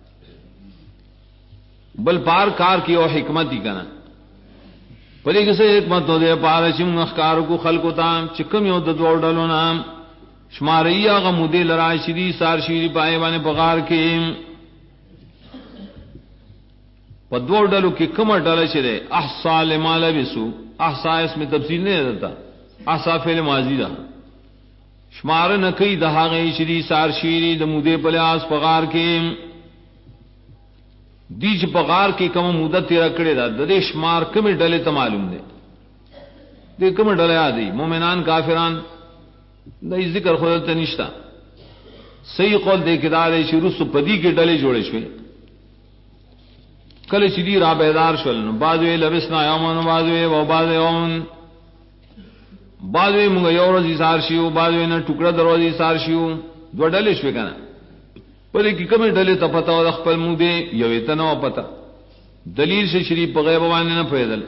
بل پار کار کی او حکمت ہی کنا پلی کسے حکمت ہو دے پارشم اخکار کو خلق تام چکم یو د دوڑ ڈلو نام شماریا غمودی لرای شری سار شری پائے بانے بغار کے پا دوڑ ڈلو کی کمر ڈل شرے احصا لما لبسو احصا اس میں تفصیل نہیں رہتا احصا فعل ماضی دا شمار نکی دہا گئی شری سار شری دمودے پلیاس بغار کے دیج پغار کی کم مدت تیرا کڑے دا دے شمار کم ڈلے تو معلوم دے دے کم ڈلے آدھی مومنان کافران دا ذکر خود تنشتا صحیح قول دے کے دارے شروع پدی کے ڈلے جوڑے شوے کل شدی را بیدار شولن بعضوے لبسنا یومن بعضوے و بعض یومن بعضوے منگا یو روزی سار شیو بعضوے نا ٹکڑا دروازی سار شیو دو ڈلے شوے کنا پلے کی کمی ڈلے تا پتا و دخپل مودے یویتا نو پتا دلیل سے شریف غیب وانے نہ پیدل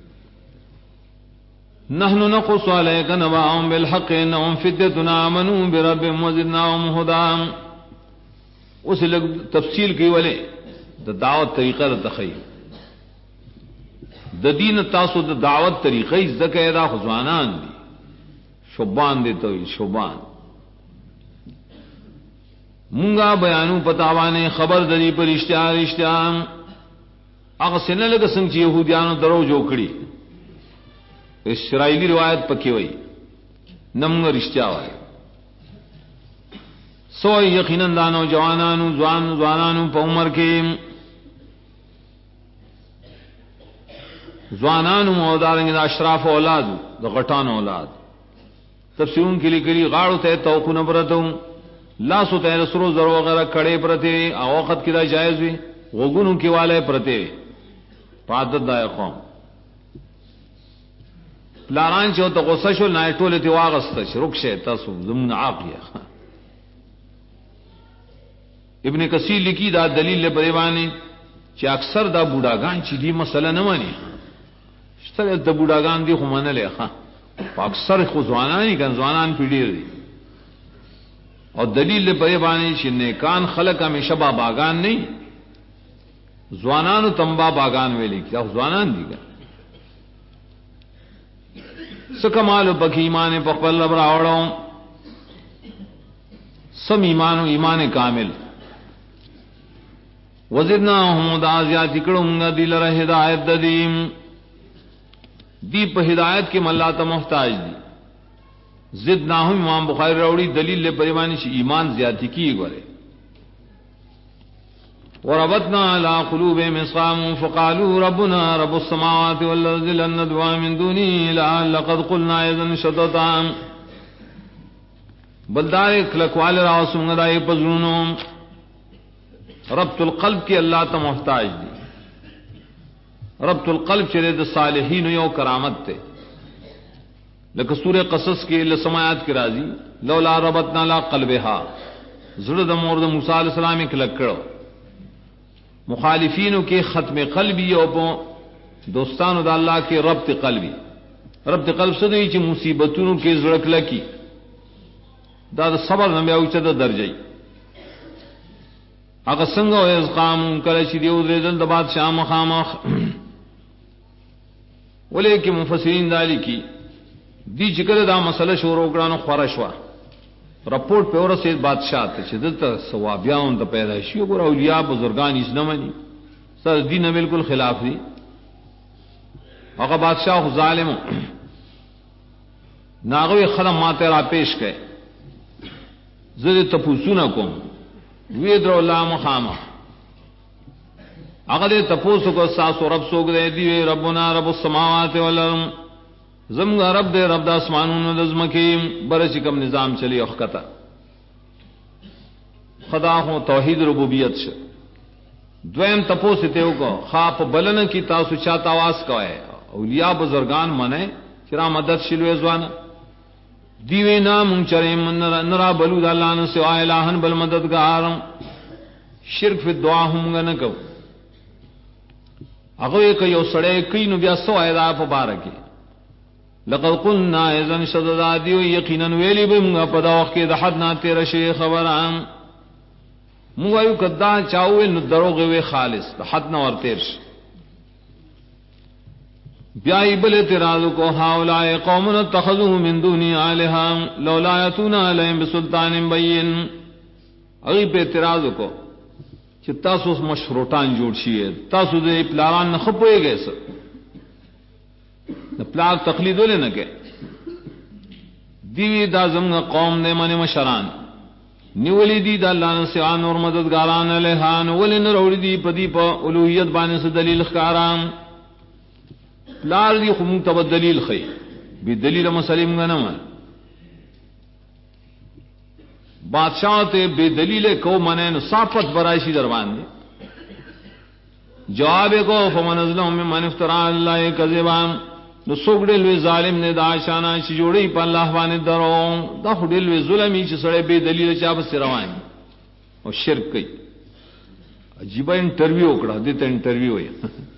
نحن نقص علیک نباهم بالحق انهم فتنة آمنوا بربهم وزدناهم هدى اس لگ تفصیل کی ولے دا دعوت طریقہ دا تخیل دا دین تاسو دا دعوت طریقہ زکہ دا خزوانان دی شبان دے تو شبان مونگا بیانو پتاوانے خبر دری پر اشتہار اغسن لگا سنگ چی یہودیانو درو جو کڑی اسرائیلی روایت پکی ہوئی نمگا رشتہار سوئی یقیناً دانو جوانانو زوانانو پا عمر کے زوانانو مودارنگ دا اشراف اولادو دا غٹان اولاد تفسیرون کے لئے کلی غاڑو تے توقو نبرتو لاسو تے رسرو زرو وغیرہ کڑے پرتے او وقت کی دا جائز ہوئی غگونو کی والے پرتے پادت دا قوم پلاران چاہو تا غصہ شو نائٹو لیتی واغستش رکشے تاسو زمن عاقیہ ابن کثیر لکی دا دلیل لے پریوانے چی اکثر دا بوڑاگان چی دی مسئلہ نمانی شتر دا بوڑاگان دی خمانا لے پا اکثر خوزوانانی کن زوانان پیڑیر دی اور دلیل لے پریوانے چی نیکان خلق ہمیشہ با باغان نہیں زوانانو تنبا باغان ویلی کیا زوانان دی گا سکمالو پک ایمان پخبل لبراوڑوں سم ایمانو ایمان کامل وزدناهم دا زیادی کڑوں دی لرہ ہدایت ددیم دی پہ ہدایت کے ملاتا محتاج دی زدناهم امام بخاری روڑی دلیل لے پریمانی چی ایمان زیادی کی گورے وربطنا على قلوبهم اصغام فقالوا ربنا رب السماوات والارض لن ندعو من دونه الا لقد قلنا اذا شططا بلدار کلکوال راوسوں دای پزرونو ربط القلب کی اللہ تا محتاج دی ربط القلب چرے دا صالحین یو کرامت تے لکہ سورہ قصص کی لسمایات کی راضی لولا ربطنا لا قلبها زرد مورد موسیٰ علیہ السلام ایک لکڑو مخالفینوں کے ختم قلبی یو پو دوستانو دا اللہ کے ربط قلب سے نہیں چی مصیبتونو کے زرک لکی دا صبر نبی اوچا دا درجائی اگر سنگو از قامون کلچی دیو دریدل دا بادشاہ مخامخ ولیکن مفسرین دالی کی دی چکل دا مسئلہ شروع کړه خورشوا رپورٹ په ورسې بادشاہ ته چې دلته ثوابیان ته پیدا شي ګور اولیاء بزرگان هیڅ نه مني سر دین بالکل خلاف دي هغه بادشاہ ظالم ناغوی خدم ماته را پیش کړي زه ته پوښتنه کوم وی درو الله مخامه هغه ته تاسو کو ساسو رب سوګ دی ربنا رب السماوات والارض زمغا رب دے رب دا اسمانون د زمکی برش کم نظام چلی اخکتا خدا ہوں توحید ربوبیت سے دویم تپو ستیو کو خاپ بلن کی تاسو چاہتا آواز کوئے اولیاء بزرگان منے چرا مدد شلوے زوانا دیوی نام چریم نرا بلود اللہ نسوا الہن بل مددگارم شرک فی دعا ہم گا نکو اگوے کہ یو سڑے کئی نو بیا سو ایدا پا بارکی لقد قلنا اذن شددا دیو یقینا ویلی بمغا پدا وقت د حد نا تیر شی خبرام مو ایو کدا چاوې نو دروغ وی خالص د حد نا ور تیر شي بیا ایبل اعتراض کو هاولای قوم اتخذوا من دوني الها لولا یاتون علیهم بسلطان بین ای په اعتراض کو چې تاسو مشروطان جوړ شي تاسو د پلان نه خپويږئ سر پلار تقلید ولې نه کې دیوی دا زمغه قوم نه منی مشران نیولی دی دا اللہ نے سیان اور مددگاران لہان ولی نروڑی دی پدی پا الوحیت بانے سے دلیل خکارام پلار دی خمون تب دلیل خی بی دلیل مسلم گنم بادشاہ تے بے دلیل کو منین صافت برائشی دربان دی جواب کو فمن ازلہم من افترا اللہ کذبان نو سوګډل وی ظالم نه دا شانه چې جوړی په الله باندې درو دا خډل وی ظلمي چې سړی به دلیل چا بس روان او شرک کوي عجیب انټرویو وکړه دته انټرویو وي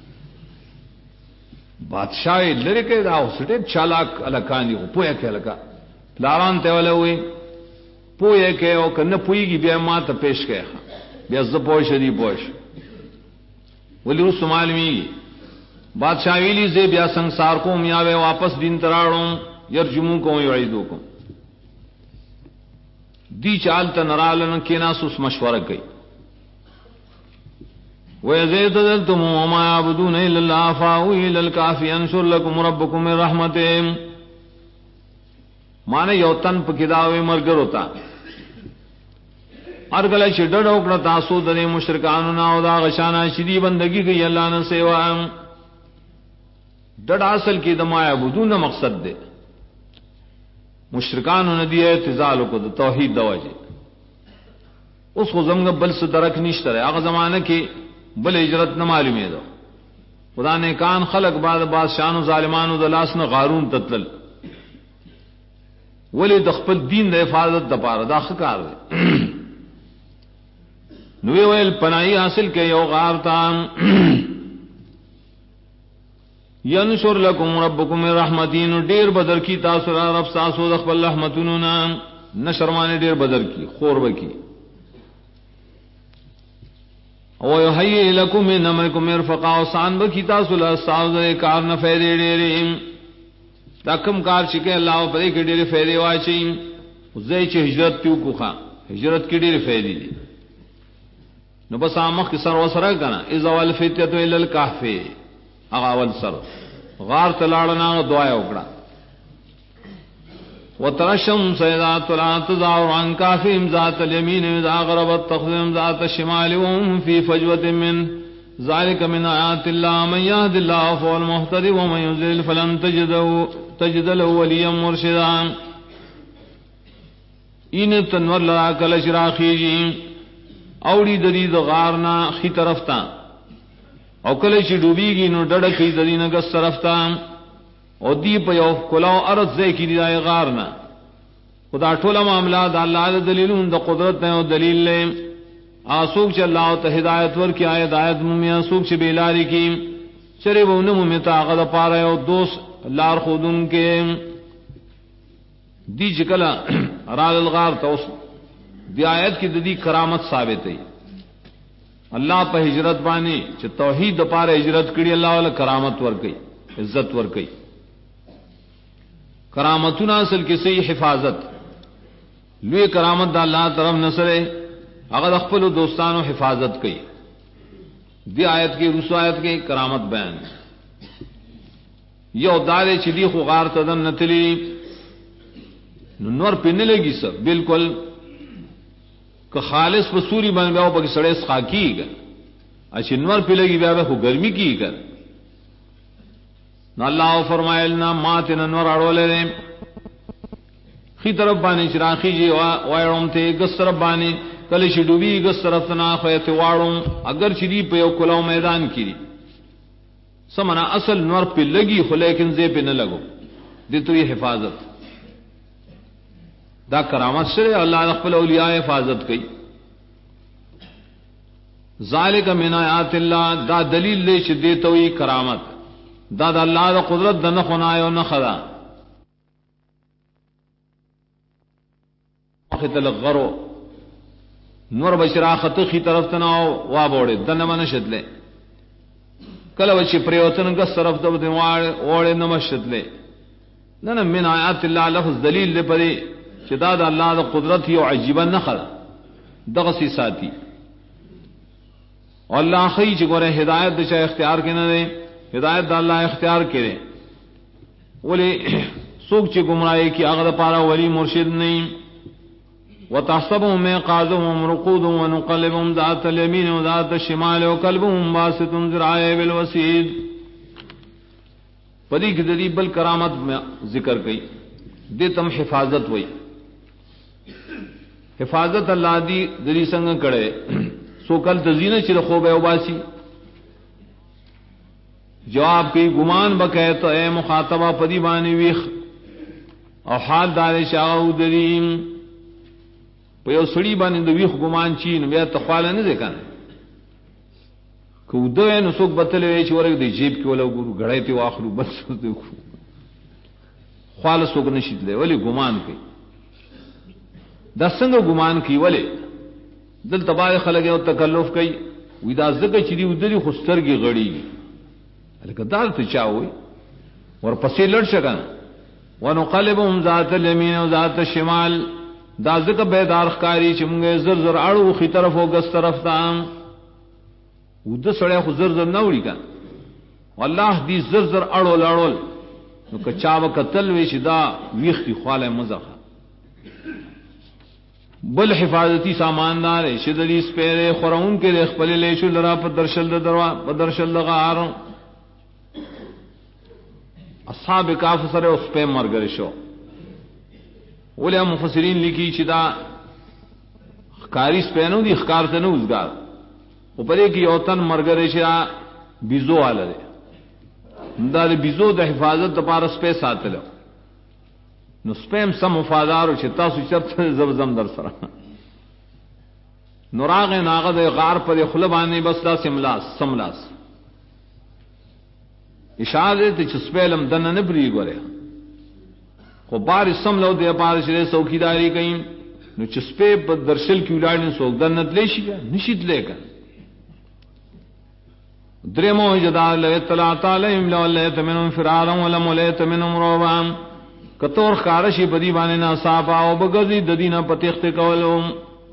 بادشاہ لری کې دا اوسټه چالاک الکانی کو پوهه کې الکا لاران ته ولا وي پوهه کې او کنه پویږي بیا ما ته پیش کړه بیا ز پوه شدي پوه ولی اوس معلومی بادشاہ ویلی سے بیا سنسار کو میاوے واپس دین تراڑوں یرجمو کو یعیدو کو دی چالتا نرالن کینا سوس مشورہ کئی وَيَزَيْدَ دَلْتُمُ وَمَا يَعْبُدُونَ إِلَّا اللَّهَ فَاوِوا إِلَى الْكَهْفِ يَنشُرْ لَكُمْ رَبُّكُم مِّن رَحْمَتِهِ مانے یوتن پکداوے مرگر ہوتا ارگل چڈڑ اوکڑا تاسو دنے مشرکانو نا او دا غشانا شدی بندگی گئی اللہ نے سیوا ڈڑ اصل کی دمایا بدون مقصد دے مشرکانو ندی اعتزال کو توحید دواجے اس کو زمگ بل سے درک نشتر ہے اگر زمانہ کی بل ہجرت نہ معلوم ہے دو خدا نے کان خلق بعد بادشاہانو ظالمانو دلاس نہ غارون تتل ولی دخپل دین دے حفاظت دپار دا خکار دے نوی ویل پناہی حاصل کے یو غار تام ینشر لکم ربکم من رحمتین دیر بدر کی تاثر رب ساسو دخپل رحمتوننا نشرمانے دیر بدر کی خور بکی وَيُحَيِّئْ لَكُم مِّنْ أَمْرِكُم مِّرْفَقًا وَسَانْ بَكِي تَاسُ لَسَاوْ دَ کار نہ فائدے ډېرې دا کم کار چې کې الله په دې کې ډېرې فائدې واچي زې چې هجرت تیو کوخه هجرت کې ډېرې فائدې دي نو بس امخ کې سر وسره کنه اذا والفتية الى الكهف هغه اول سر غار تلاړنا دعا وکړه وترشم سيدات لا تزاور عن كافهم ذات اليمين اذا غربت تخذهم ذات الشمال وهم في فجوة من ذلك من آيات الله من يهد الله فهو المهتدي ومن يضلل فلن تجد له وليا مرشدا ان تنور لا کل شراخیجی اوڑی ددی د غارنا خی طرف تا او کله چې ډوبېږي نو ډډه کوي د دې نه ګس طرف ته او دی په یو کلاو ارض ځای کې دی غار نه خدا ټوله معاملہ د الله د دلیلونو د قدرت نه او دلیل له آسوک چې الله ته هدایت ورکړي هدایت مومیا سوک چې بیلاری کی چرې وونه مومتا هغه د پاره او دوست لار خودون کې دی چې کله رال الغار توس دی آیت کی ددی کرامت ثابت ہے اللہ پہ ہجرت بانی چې توحید پار ہجرت کړي الله ولا کرامت ور کوي عزت ور کوي کرامتنا اصل کسی حفاظت لوی کرامت دا اللہ طرف نصر اگر اخفل و دوستانو حفاظت کی دی آیت کی رسو آیت کی کرامت بیان یہ ادارے چلی خوغار تدن نتلی نور پہننے لگی سب بالکل کہ خالص پسوری بن گیا پاکی سڑے سخا کی گا اچھی نور پہ لگی بیا خو گرمی کی کر نہ اللہ فرمائے لنا مات نور اڑو لے رہے خی طرف بانی چراخی جی وائرم تھے گس طرف بانی کلش ڈوبی گس طرف تنا خیت واڑم اگر چری پہ کلاو میدان کی سمنا اصل نور پہ لگی خو لیکن زے پہ نہ لگو دی تو یہ حفاظت دا کرامت سے اللہ رب الاولیاء حفاظت کی ذالک من آیات اللہ دا دلیل لے چ دیتوئی کرامت دا دا اللہ دا قدرت دا نخنایو نخدا خطل غرو نور بشرا خط خی طرف تناو وابوڑے دن منشد لے کل بچی پریوتن گس طرف دو اوڑے نمشد لے نہ من آیات اللہ لفظ دلیل لے پری چدا دا اللہ دا قدرت ہی عجیبا نخدا دغسی ساتھی اور اللہ خی چکورے ہدایت دشا اختیار کے نہ دے ہدایت دا اللہ اختیار کرے ولی سوک چی گمراہی کی اغد پارا ولی مرشد نہیں وتحسبهم ميقاظهم رقودهم ونقلبهم ذات اليمين وذات الشمال وقلبهم باسط ذراعيه بالوسيد پدی کی دلی بل کرامت میں ذکر کی دے تم حفاظت ہوئی حفاظت اللہ دی دلی سنگ کڑے سو کل تزینہ چر خوب اوباسی جواب کی گمان بکے تو اے مخاطبہ پدی بانی ویخ اور حال دار شاہو دریم پیو سڑی بانی دو ویخ گمان چین بیا تخوالا نہ دیکھا کہ دو ہے نسوک بطلے ویچ ورک دی جیب کی والا گرو گھڑے تی واخرو بس دیکھو خوالا سوک نشید لے ولی گمان کی دستنگ گمان کی ولی دل تباہ خلقے و تکلف کی وی دا زکا چی دی ادری خستر کی غڑی گی لیکن دار تو چاہوئی اور پسی لڑ شکن ونقلبهم ذات الیمین و ذات الشمال دا ذکر بیدار خکاری چمگے زر زر اڑو خی طرف ہو گس طرف تام ود سڑے خو زر زر نوڑی کا واللہ دی زر زر اڑو لڑول نو کچاو قتل ویش دا ویخ کی خوال مزخ بل حفاظتی سامان دار شدلی سپیرے خورون کے ریخ پلی لیشو لرا پدرشل غار اصحاب کاف سرے اس پہ مرگرشو اولیاء مفسرین لکھی چدا خکاری سپینو دی خکار تنو ازگار اوپرے کی اوتن مرگرشا بیزو آلہ دے دا بیزو دا حفاظت دا پار سپے ساتلو نو سپیم سم مفادارو چھتا سو چرت زبزم در سرا نراغ ناغد غار پر خلبانی بس دا سملاس اشارے تے چسپیلم دن نبری گورے خو بار سم لو دے پار شرے سوکیداری کہیں نو چسپے پر درشل کی اولاد سوک دنت لیشی گا نشید لے کر درمو جدا اطلاع علیہم لو لیت منہم فرارا ولم لیت منہم روبام کتور خارشی بدی بانے ناصابا و بگزی ددینا پتیخت کولم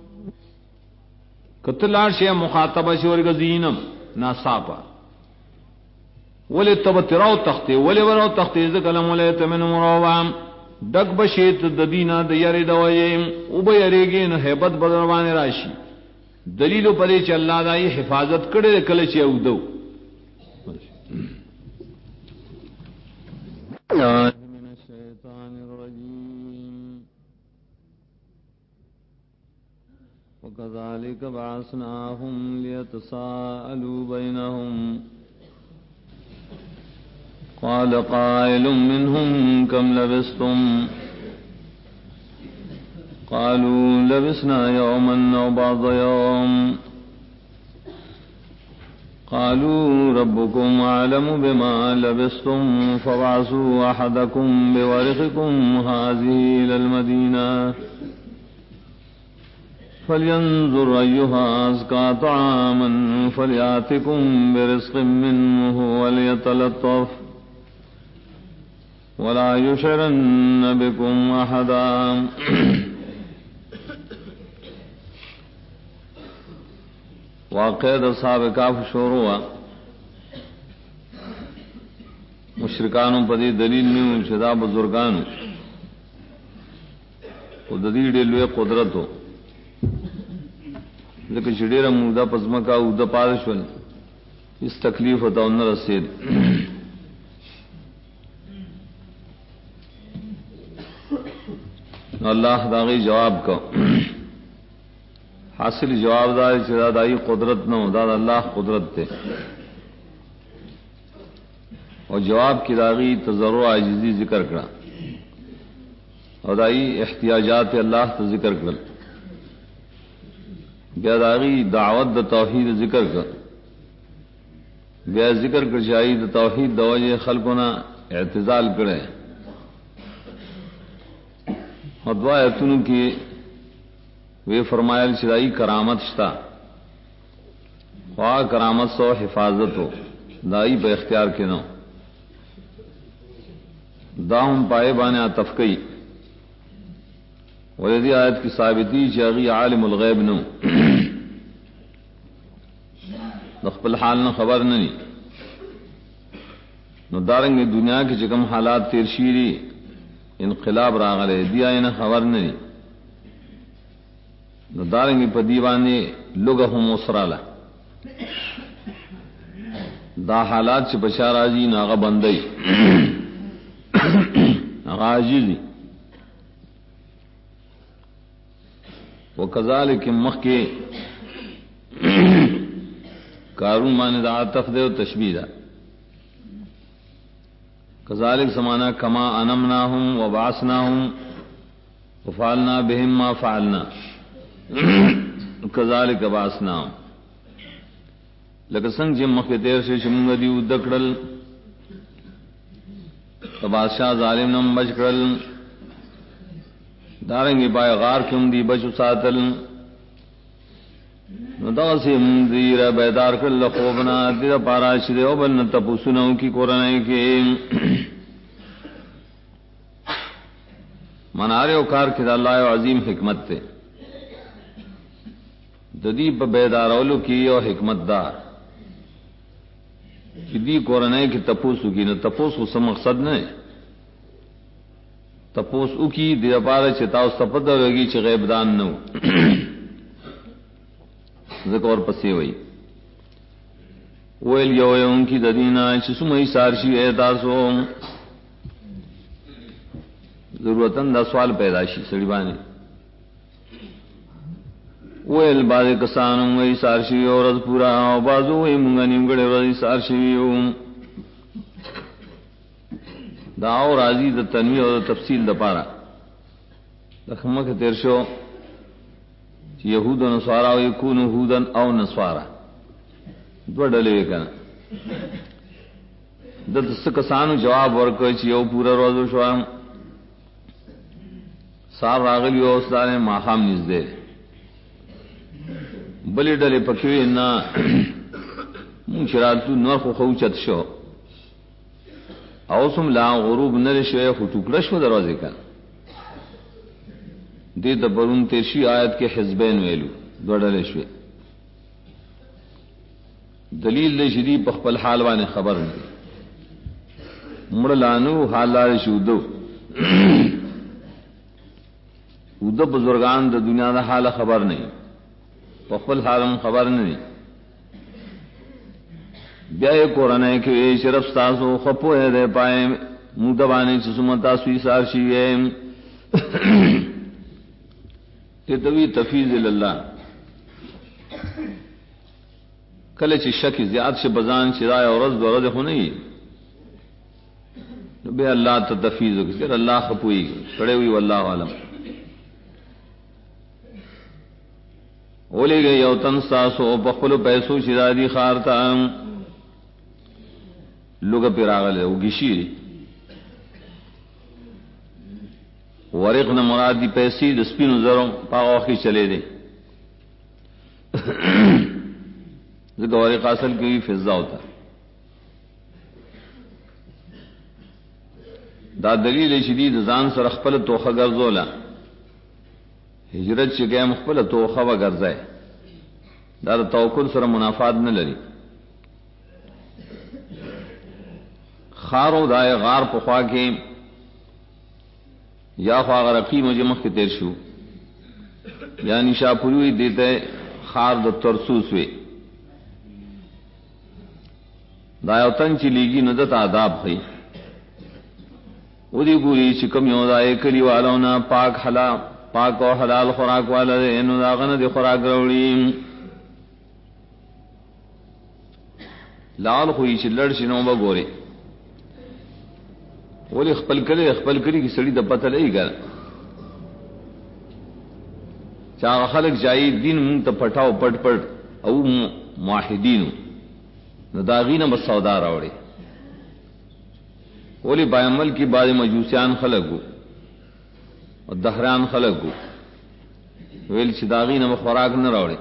کتلار شیع مخاطبہ شور گزینم ناصابا ولی تب تراو تختے ولی وراو تختے ذکلم لیت منہم روبام ڈگ بشیت ددینا دیاری دوئیم او بیریگی نو حیبت بدروان راشی دلیلو پدے چ اللہ دائی حفاظت کڑے کلچ او دو من الشیطان الرجیم وکذالک بعثناہم لیتساءلوا بینہم قال قائل منهم كم لبثتم قالوا لبثنا يوما أو بعض يوم قالوا ربكم أعلم بما لبثتم فابعثوا أحدكم بورقكم هذه إلى المدينة فلينظر أيها أزكى طعاما فليأتكم برزق منه وليتلطف ولا يشعرن بكم احدا. واقع اصحاب کهف شروع مشرکانو په دې دلیل نیو چې دا بزرګانو او د دې ډېر قدرتو ځکه چې ډېره موده پزماکا او د پادشول اس تکلیف ته نه رسید. اللہ داغی جواب کو حاصل جواب دار چې دا دای قدرت نو دا اللہ قدرت ته اور جواب کی داغی تضرع عاجزی ذکر کړه اور دای احتیاجات اللہ ته ذکر کړل. بیا داغی دعوت د توحید ذکر کړه. بیا ذکر کړه چې د توحید د وجه خلقونه اعتزال کړي. اور دعا ایتونو کی وی فرمایل چې دای کرامت شتا خواہ کرامت سو حفاظت ہو دائی په اختیار کې نو داهم پائے بانے تفقی ولدی آیت کی ثابتی چاغی عالم الغیب نو خپل حال نو خبر نہیں نو دارنګ دنیا کې چې کوم حالات تیر شيري انقلاب راغله دی نه خبر نہیں نو دارنګ په دیوانه لوګهم وسراله دا حالات چې بشار راځي ناغه بندي هغه عاجزي وکذالک مخکی کارون معنی دا عطف دے و تشبیہ دا کذالک سمانا کما انمناہم وبعثناہم وفعلنا بهم ما فعلنا کذالک بعثناہم لکه څنګه چې مخکې تیر شي چې موږ دی ودکړل په بادشاہ ظالم نم بچ کړل دارنګي پای غار کوم دی بچو ساتل نو دا سیم دی را بیدار کړل خوبنا دې پارا شې او بل تپوسونو کی قرآن کې مناره او کار کې د الله عظیم حکمت ته د دې په بیدارولو کې یو حکمت دا چې دی قرآن کې تپوسو کې نو تپوسو سم مقصد نه تپوس او کی د لپاره چې تاسو ته پته لګي چې غیب دان نو ذکر پسې وای ویل یو یو کی د دینه چې سمې سارشي اے تاسو ضرورتن دا سوال پیدا شي سړي باندې ویل باز کسانو وای سارشي اورز پورا او بازو وای مونږ نیمګړې وای سارشي یو دا او راضی د تنویع او تفصیل د پاره لخمه کې تیر شو چې يهود او نصارا او يكون يهودن او نصارا دوه ډلې وکړه د څه کسانو جواب ورکړ چې یو پورا روز شو سار راغلی او ستاره ماخام نږدې بلې ډلې پکې نه مونږ راتو نور خو خوچت شو او سم لا غروب نر شوی خو ټوکړه شو دروازه کړه دې د برون تیشی آیت کې حزبین ویلو دوړل شوی دلیل لشدی په خپل حال باندې خبر نه مړ لانو حالات شو دو ود بزرگان د دنیا د حال خبر نه په خپل حالم خبر نه بیا قرآن کې شرف تاسو خپو دې پای مودبانه چې سمتا سوي سار شي ته دوی تفیض الله کله چې شک زیات شي بزان چې راي او رز ورځ خو نه نو به الله ته تفیض وکړي الله خپوي کړي وي والله عالم ولېږي یو تن تاسو په خپل پیسو چې دادي خارته لوګه پیراغله وګشي ورغنه مراد دی پیسې د سپینو زرو پاغه کې چلے دي زګ ورق اصل کې فضا ہوتا دا دلیل شدید ځان سره خپل توخه ګرځولا هجرت چې ګم خپل توخه وګرځي دا توکل سره منافات نه لري خارو دای غار په خوا کې یا خوا غرقی مجمع کې تیر شو یعنی شاپوری دیتے خار د ترسوس وی دایوتن چې لیږي نه د آداب خي ودی ګوري چې کوم یو دای کلی والو نه پاک او حلال خوراک والا نو داغه د خوراک وروړي لال خوې چې لړ شنو وګوري ولی خپل کلی کی سړی د پته لګي ګر چا خلق جای دین مونږ ته پټاو پټ او موحدین نو داغینه مسودا راوړي ولی با عمل کی بعض مجوسیان خلقو او دهران خلقو ویل چې داغینه خوراک نه راوړي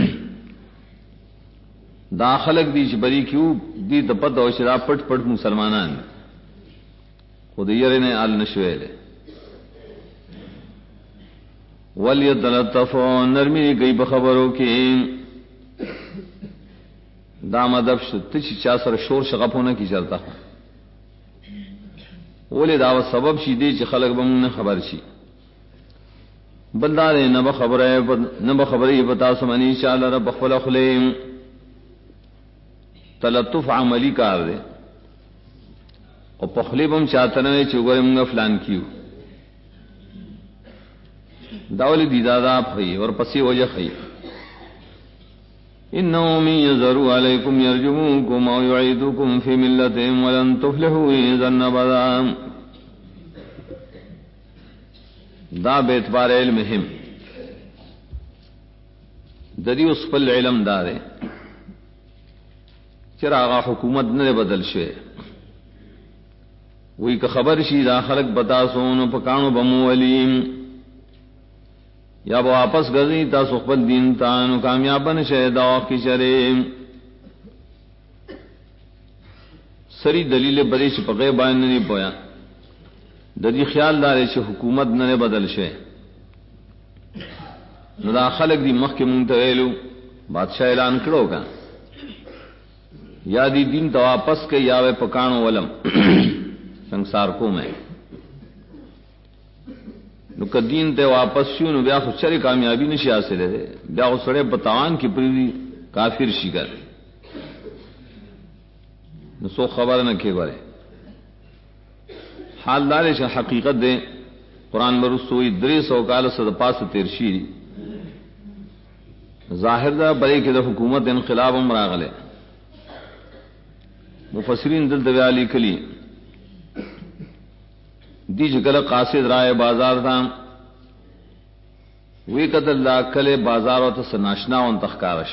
دا خلق دی چې بری کیو دی د پته او شرا پټ مسلمانان خود یې نه ال نشویل ولیتلطف نرمی گئی بخبروں کی دام ادب تچ چا سر شور شغف ہونا کی چلتا ولی دعوت سبب شی دی چ خلق بم نہ خبر شی بندہ نے نہ خبر یہ بتا سمانی انشاءاللہ رب خپل خلیم تلطف عملی کار دے او پخلی بم چاہتے نے چوغرم فلان کیو داول دی دادا پھئی اور پسی وجہ خئی انہو من یذروا علیکم یرجموکم او یعیدوکم فی ملتهم ولن تفلحوا اذا ابدا دا بیتبار علمہم ددی اس پل علم دارے چراغا حکومت نے بدل شوے وہی کا خبر شی دا خلق بتا سون پکانو بمو علیم یا وہ واپس گزی تا صحبت دین تانو کامیابن شہدا کی چرے سری دلیل بدیش پقے بان نہیں پویا ددی خیال دارے چھ حکومت نہ بدل شے ندا خلق دی مخ کے منتویلو بادشاہ اعلان کرو کا یا دی دین تو واپس کے یا وے پکانو ولم سنسار کو میں نو کدین تے واپس شو نو بیا خو چری کامیابی نشي حاصله ده بیا خو سره بتاوان کی پری کافر شي ګر نو سو خبر نه کې غره حال دار ش حقیقت ده قران مرسوی 300 کال صد پاس تیر شي ظاهر دا بلې کې د حکومت انقلاب هم راغله مفسرین دل دویالی کلی دی جگل قاصد رائے بازار تھا وی قتل لا کلے بازار و تسناشنا ان تخکارش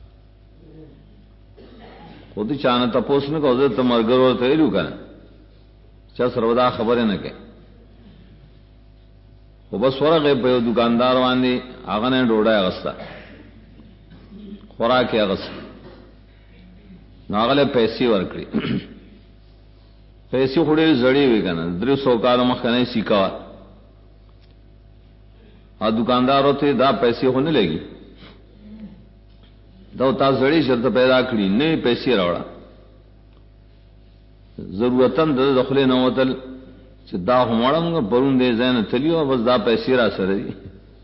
خودی چانا تپوس میں کہ حضرت مرگر اور تیلو کنا چا سرودا خبریں نہ کہ وہ بس ورغه په دکاندار باندې هغه نه ډوډۍ اغستا خوراک یې اغست ناغله پیسې ورکړي پیسې خوري زړې وي کنه 300 کال مخ نه سیکا ا دکاندار ہوتے دا پیسې هونه لګي دا تا زړې شرط پیدا کړی نه پیسې راوړه ضرورتن د دخل نه وتل چې دا همړم پرون دې زین تلیو بس دا پیسې را سره دي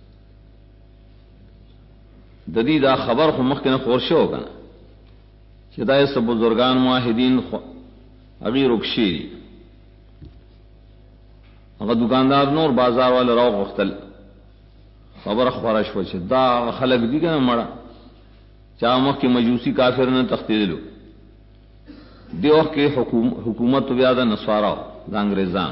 د دې دا خبر خو مخ کنه خور شو کنه چې دا سب بزرگان موحدین اغي رکشي هغه دکاندار نور بازار والا راو غختل خبر خبرش و چې دا خلق دي کنه مړه چا مخ کې مجوسی کافر نه تختیدلو دیو کې حکومت بیا د نسوارا د انګريزان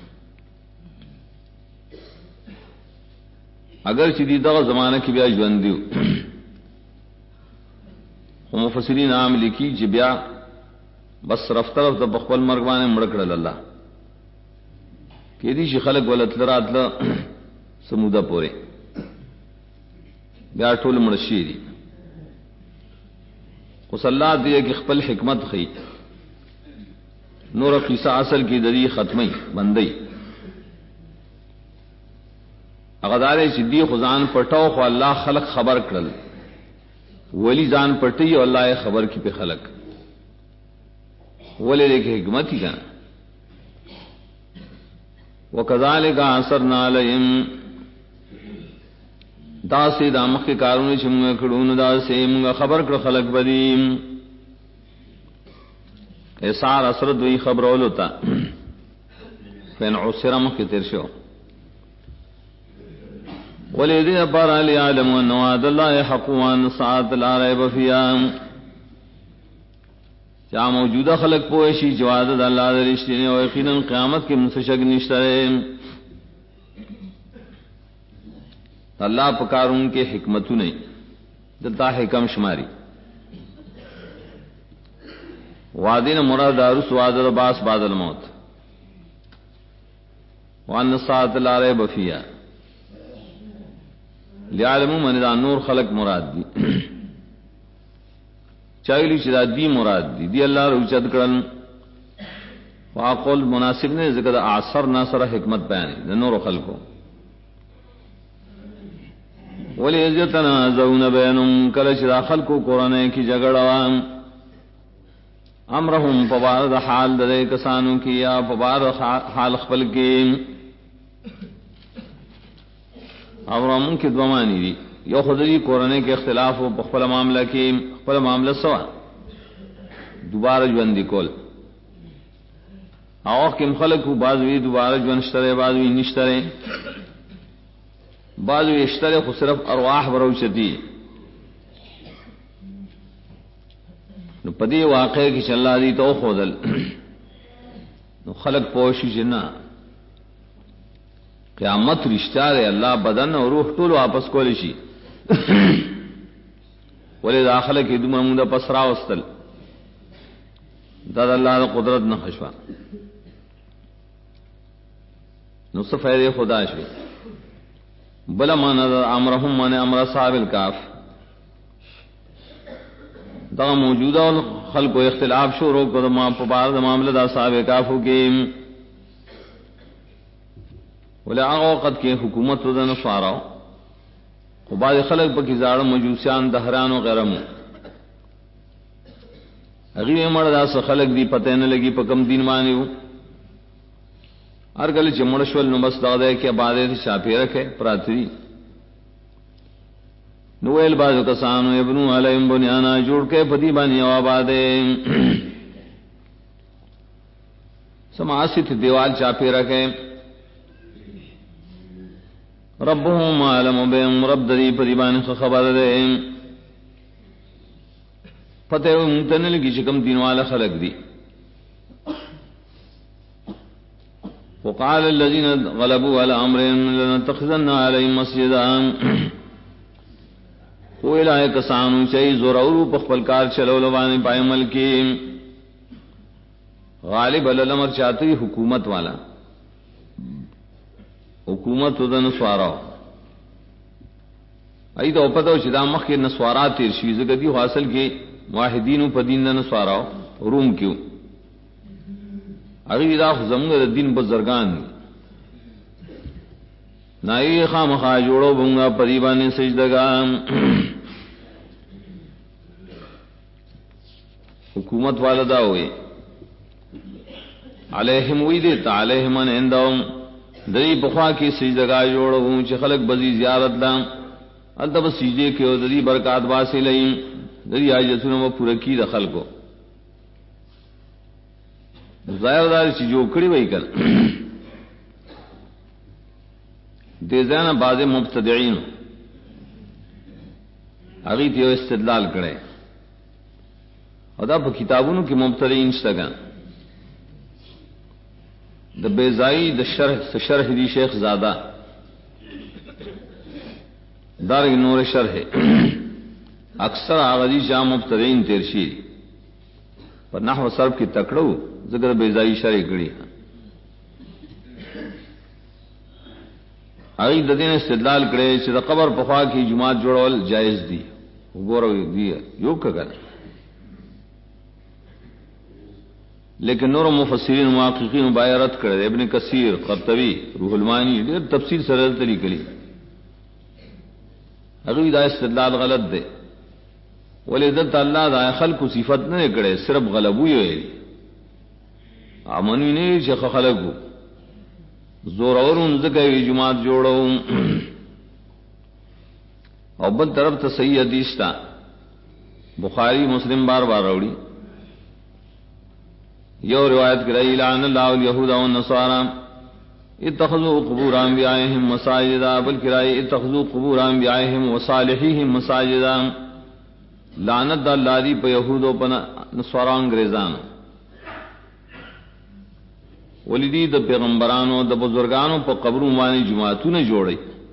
اگر چې دغه زمانہ کې بیا ژوند دیو هم مفسرین عام لیکي چې بیا بس رف طرف د بخبل مرګوانه مړ کړل الله کې دي چې خلق ولت لراتله سموده پوره بیا ټول مړ شي دي خو صلی الله دې کې خپل حکمت خي نور قصہ اصل کی دری ختمی بندئی اغدار صدی خزان پٹو خو اللہ خلق خبر کرل ولی جان پٹی اور اللہ خبر کی پہ خلق ولی دیکھے حکمت ہی کہنا وَكَذَلِكَ أَثَرْنَا عَلَيْهِمْ دا سے دامخ کے کارون چمگا کھڑون دا سے منگا خبر کر خلق بدیم ایسار اثرت وی خبرول ہوتا فین عسر مخ کے ترشو وَلِذِي أَبَّرَ لِيَعْلَمُ أَنَّ وَعْدَ اللَّهِ حَقٌّ وَأَنَّ السَّاعَةَ لَا رَيْبَ فِيهَا کیا موجودہ خلق پوشی جواد اللہ درشتی نے اور یقیناً قیامت کے منسشک نشترے اللہ پکاروں کے حکمتوں نہیں دلتا حکم شماری وعدین مراد دارس وعد الباس بعد الموت وان الساعة لا ریب فیہا لیعلموا من اذا نور خلق مراد دی چاہیلی چدا دی مراد دی اللہ روچت کرن واقول مناسب نے ذکر اعصر ناصر حکمت بیان نور خلقو ولی یتنازعون بینهم کل چدا خلقو قرآن کی جگڑوان امرهم فبارد حال دے کسانوں کی یا فبارد حال خپل کی امرهم کی دومانی دی یو خودی قرآن کے اختلاف و بخفل معاملہ کی خپل معاملہ سوا دوبارہ جوندی کول اوق کم خلق کو بعضوی دوبارہ جونشترے بعضوی نشترے بعضوی اشترے خو صرف ارواح بروچتی نو پدی واقع کی چلا دی تو خودل نو خلق پوشی جنا قیامت رشتہ دے اللہ بدن اور روح ټول واپس کولی شي ولی داخله کې دومره موږ پسرا وستل دا الله قدرت نه خشوا نو څه فائدې خدا شي بل معنا امرهم من امر صاحب الكاف دا موجودہ خلق و اختلاف شروع کو ما په بار د معاملې دا صاحب کافو کې ولا هغه وخت کې حکومت ودن سوارو خو بعض خلق په کې زاړه مجوسیان دهران او غیرم هغه مړ داس خلق دی پته نه لګي په کم دین باندې هر کله چې مړ شول نو بس دا ده کې عبادت شاپې رکھے پراتری نو ویل بازو کسانو ابنو علیهم بنیانا جوړ کې پدی باندې او آبادې سماسیت دیوال چاپې رکھے ربهم عالم بهم رب دی پریبان خبر دے پتہ متنل کی چکم دین والا خلق دی وقال الذين غلبوا على امرهم لنتخذن عليهم مسجدا کوئی لائے کسانو چاہی زورورو پخپل کار چلو لبانی پائے ملکی غالب الامر چاہتی حکومت والا حکومت ودن سوارا ای تو پتہ چدا مخ کے نسوارات تیر شی زگدی حاصل کے واحدین پدین نہ سوارا روم کیوں اگی دا زمغ دین بزرگان نائی خام خا جوڑو بھونگا پریبان سجدگان حکومت والدا ہوئے علیہم وی دیتا علیہم ان اندہم دری بخوا کی سجدگاہ جوڑو ہوں چھ خلق بزی زیارت لام التب سجدے کے او دری برکات باسی لئیم دری آجتون و پورکی دخل کو ظاہر داری چھ جو کڑی وئی کر دیزانا بعض مبتدعین اگی تیو استدلال کرے اور دا پا کتابونو کی مبتدعین شتگان دا بیزائی دا شرح دی شیخ زادہ دار نور شرح اکثر آغازی شاہ مبتدعین تیرشیر پر نحو صرف کی تکڑو ذکر بیزائی شرح کڑی آغی دا دین استدلال کرے چھ دا قبر پخوا کی جماعت جوڑول جائز دی گورو دی یو کگر لیکن نور مفسرین محققین بایرت کرے ابن کثیر قرطبی روح المانی دیر تفسیر سرل تلی کلی اگوی دا استدلال غلط دے ولی دلت اللہ دا خلق صفت نہ کرے صرف غلبوی ہوئی امنوی نہیں شخ خلقو زور اور ان ذکر جماعت جوڑو اور بل طرف تا صحیح حدیث تا بخاری مسلم بار بار روڑی یو روایت کرائی لعن اللہ الیہود والنصارى اتخذوا قبور انبیائهم مساجدا بل کرائی اتخذوا قبور انبیائهم وصالحیهم مساجدا لعنت اللہ دی پہ یہودو پہ نصارى انگریزان ولیدی دا پیغمبرانو دا بزرگانو پا قبروں وانی جماعتوں نے جوڑی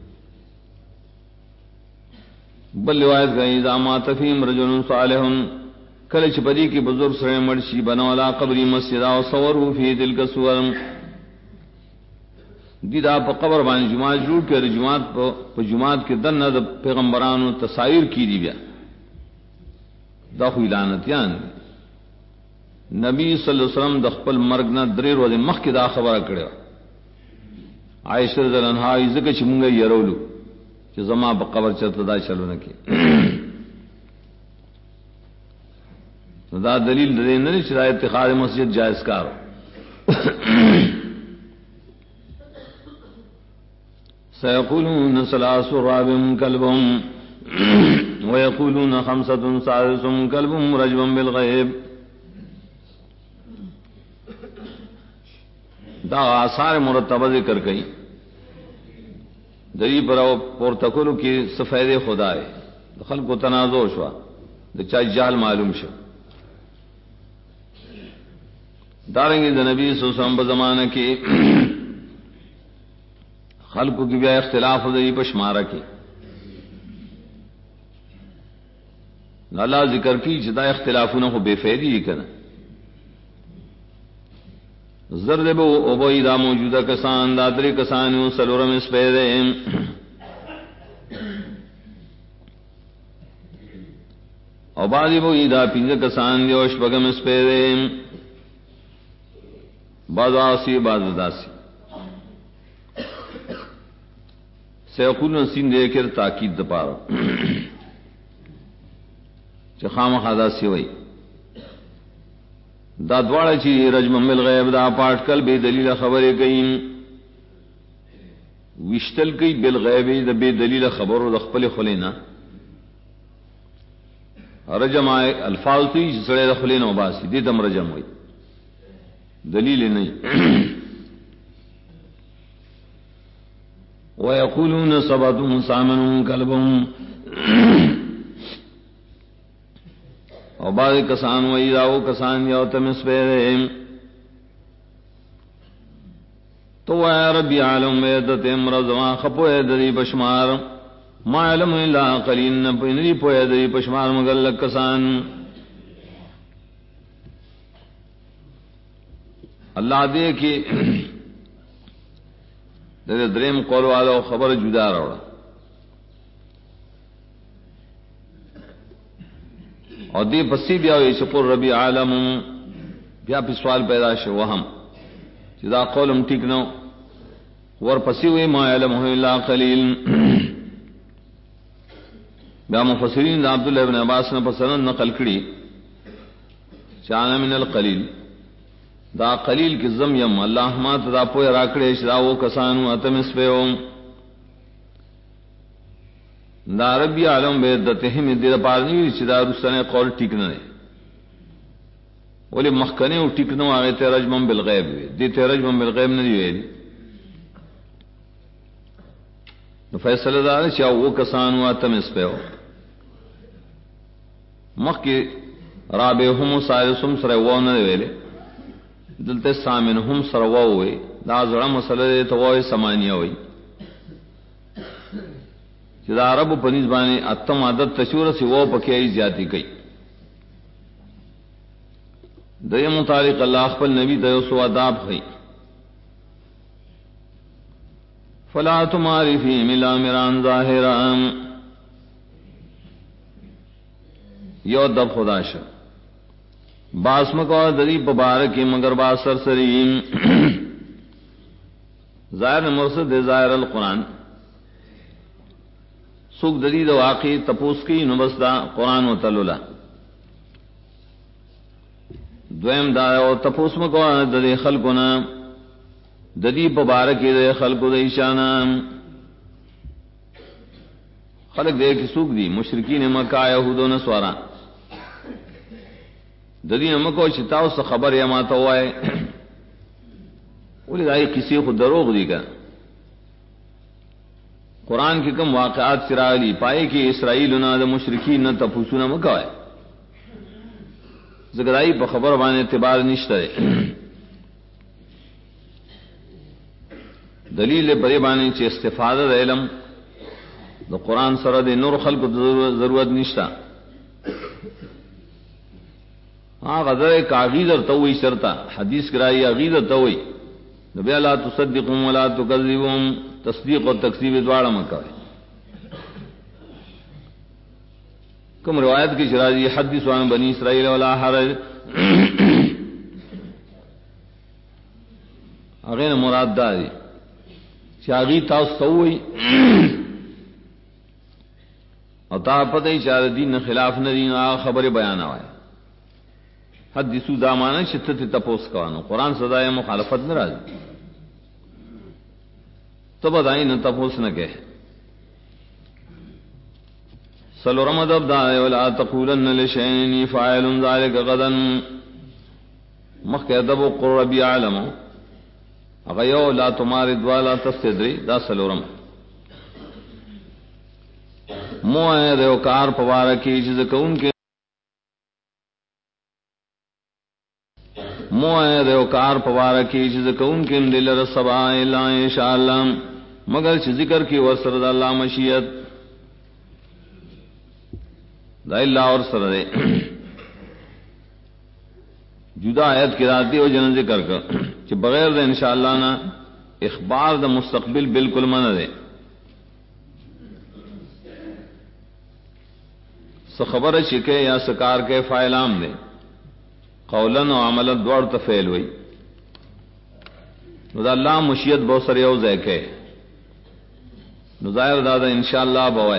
بل روایت گئی اذا مات فیہم رجل صالح کلچ پدی کی بزرگ سرے مرشی بنولا قبری مسجدہ و صورو فی تلک صور دیدہ پا قبر بانی جماعت جوڑ کر جماعت کے دن دا پیغمبرانو تصاویر کی دی بیا دا خوی لعنتیان نبی صلی اللہ علیہ وسلم دخپل مرگنا دری روز مخ کی دا خبر کرے عائشہ رضی اللہ عنہا ذکر چھ منگا یرولو کہ زما پا قبر چلتا دا چلو نکی دا دلیل دے نہیں چرا اتخاذ مسجد جائز کارو سيقولون ثلاث رابع كلبهم ويقولون خمسة سادسهم كلبهم رجما بالغيب دا آثار مرتبہ ذکر کئی دری پر پورتکلو کی سفید خدا ہے خلق کو تنازع شوا دا چاہی جال معلوم شو دارنگی دا نبی صلی اللہ علیہ وسلم بزمانہ کی خلق کی بیا اختلاف دری پشمارہ کی اللہ ذکر کی جدا اختلافوں کو بے فیدی کرنا زرد بو اوبوئی دا موجودہ کسان دادری کسانیو سلورم اس پیدے او بعدی بو ایدہ پینز کسان دیوش بگم اس پیدے بعض آسی بعض داسی سیقولن سین دے کر تاکید دپارا چھ خام خادا سی وئی دا دوارا چی رجم بالغیب دا پاٹکل بے دلیل خبریں گئیں وشتل کئی بالغیب دا بے دلیل خبر دا خپل خلینا رجم آئے الفاظ تی سڑے دا خلینا باسی دیتم رجم ہوئی دلیل نہیں وَيَقُولُونَ سَبَعَةٌ ثَامِنُهُمْ كَلْبُهُمْ اور بعض کسان وہی راو کسان یا تمس پیرے تو اے ربی عالم ویدت امرض ما خپو دری بشمار ما علم الا قلیل نپنی پوئے دری بشمار مگر لگ کسان اللہ دے کہ دریم قول والا خبر جدا رہا اور دی پسی بیا ہوئی شکر ربی عالم بیا پی سوال پیدا شو وہم جدا قولم ٹھیک نو ور پسی ہوئی ما علمہ الا قلیل بیا مفسرین دا عبداللہ ابن عباس نے پسند نقل کری چانا من القلیل دا قلیل کی زم یم اللہ ما تدا پوی راکڑے شدا وہ کسانو اتمس پیوم دا ربی عالم بیدتہم دیر پارنی چدا رسنے قول ٹکنے ولی مخکنے و ٹکنو آگے تیرجمم بالغیب دی تیرجمم بالغیب ندی ویلی فیصلہ دار چاہ وہ کسانو اتمس پیو مخ کی رابعہم و سائرسم سرعوو ندی ویلی دلتے سامنہم سرعوو ہوئی دا زرہ مسئلہ دیتا ہوئی سمانیہ ہوئی جدا عرب پنیز بانی اتم عدد تشور سی وہ پکیائی زیادی گئی دیم متعلق اللہ خپل نبی دیو سو عذاب خئی فلا تماری فی ملا مران ظاہران یو دب خدا شا باسمک اور دری مبارک مگر باس سرسریم ظاہر مرسد ظاہر القرآن سکھ دری د واقعی تپوس کی نبسدا قرآن و تلولا دویم دا او تپوس مکو ددی خلقنا ددی مبارک دے خلق دے شانا خلق دے کی سوک دی مشرکین مکہ یہود و نصارا ددی مکو چتاو سے خبر یا ماتا ہوئے ولی دائی کسی خود دروغ دی کا قرآن کی کم واقعات سرالی پائے کہ اسرائیل نا دا مشرکین نہ تپوسونا مکہ ہے ذکرائی پا خبر بانے اعتبار نشتا ہے دلیل بری بانے چی استفادہ دا علم دا قرآن سر دے نور خلق ضرورت نشتا ہاں غذر کاغیدر توئی شرطا حدیث کرائی اغیدر توئی نبی لا تصدقهم ولا تکذبهم تصدیق و تکذیب دوارا مکہ ہے کم روایت کی شرازی حدیث عن بنی اسرائیل ولا حرج اغین مراد داری چاگی تاس توئی اور تا پتہ ہی چار دین خلاف ندین آغا خبر بیان آئے حدیثو دامانا شتت تپوس کوانو قرآن صدای مخالفت نرازی تب دائی نہ تپوس نہ کہ سلو رمضب دائے ولا تقولن لشین فاعل ذلك غدا مخ ادب قر ربی عالم اغیو لا تمارد ولا تستدری دا سلو رم موئے دیو کار پوارکی چیز کون کے موئے دیو کار پوارکی چیز کون کے دل رسبا الا انشاءاللہ مگر چی ذکر کی ورسر دا اللہ مشیت دا اللہ اور سر دے جدا آیت کی راتی ہو جن ذکر کر چی بغیر دا انشاءاللہ نا اخبار دا مستقبل بالکل من دے سخبر شکے یا سکار کے فائلام دے قولن و عملت دوڑ تفیل ہوئی نو دا اللہ مشیت بہت سر یو زیکے نو ظاہر دادا انشاءاللہ بوائے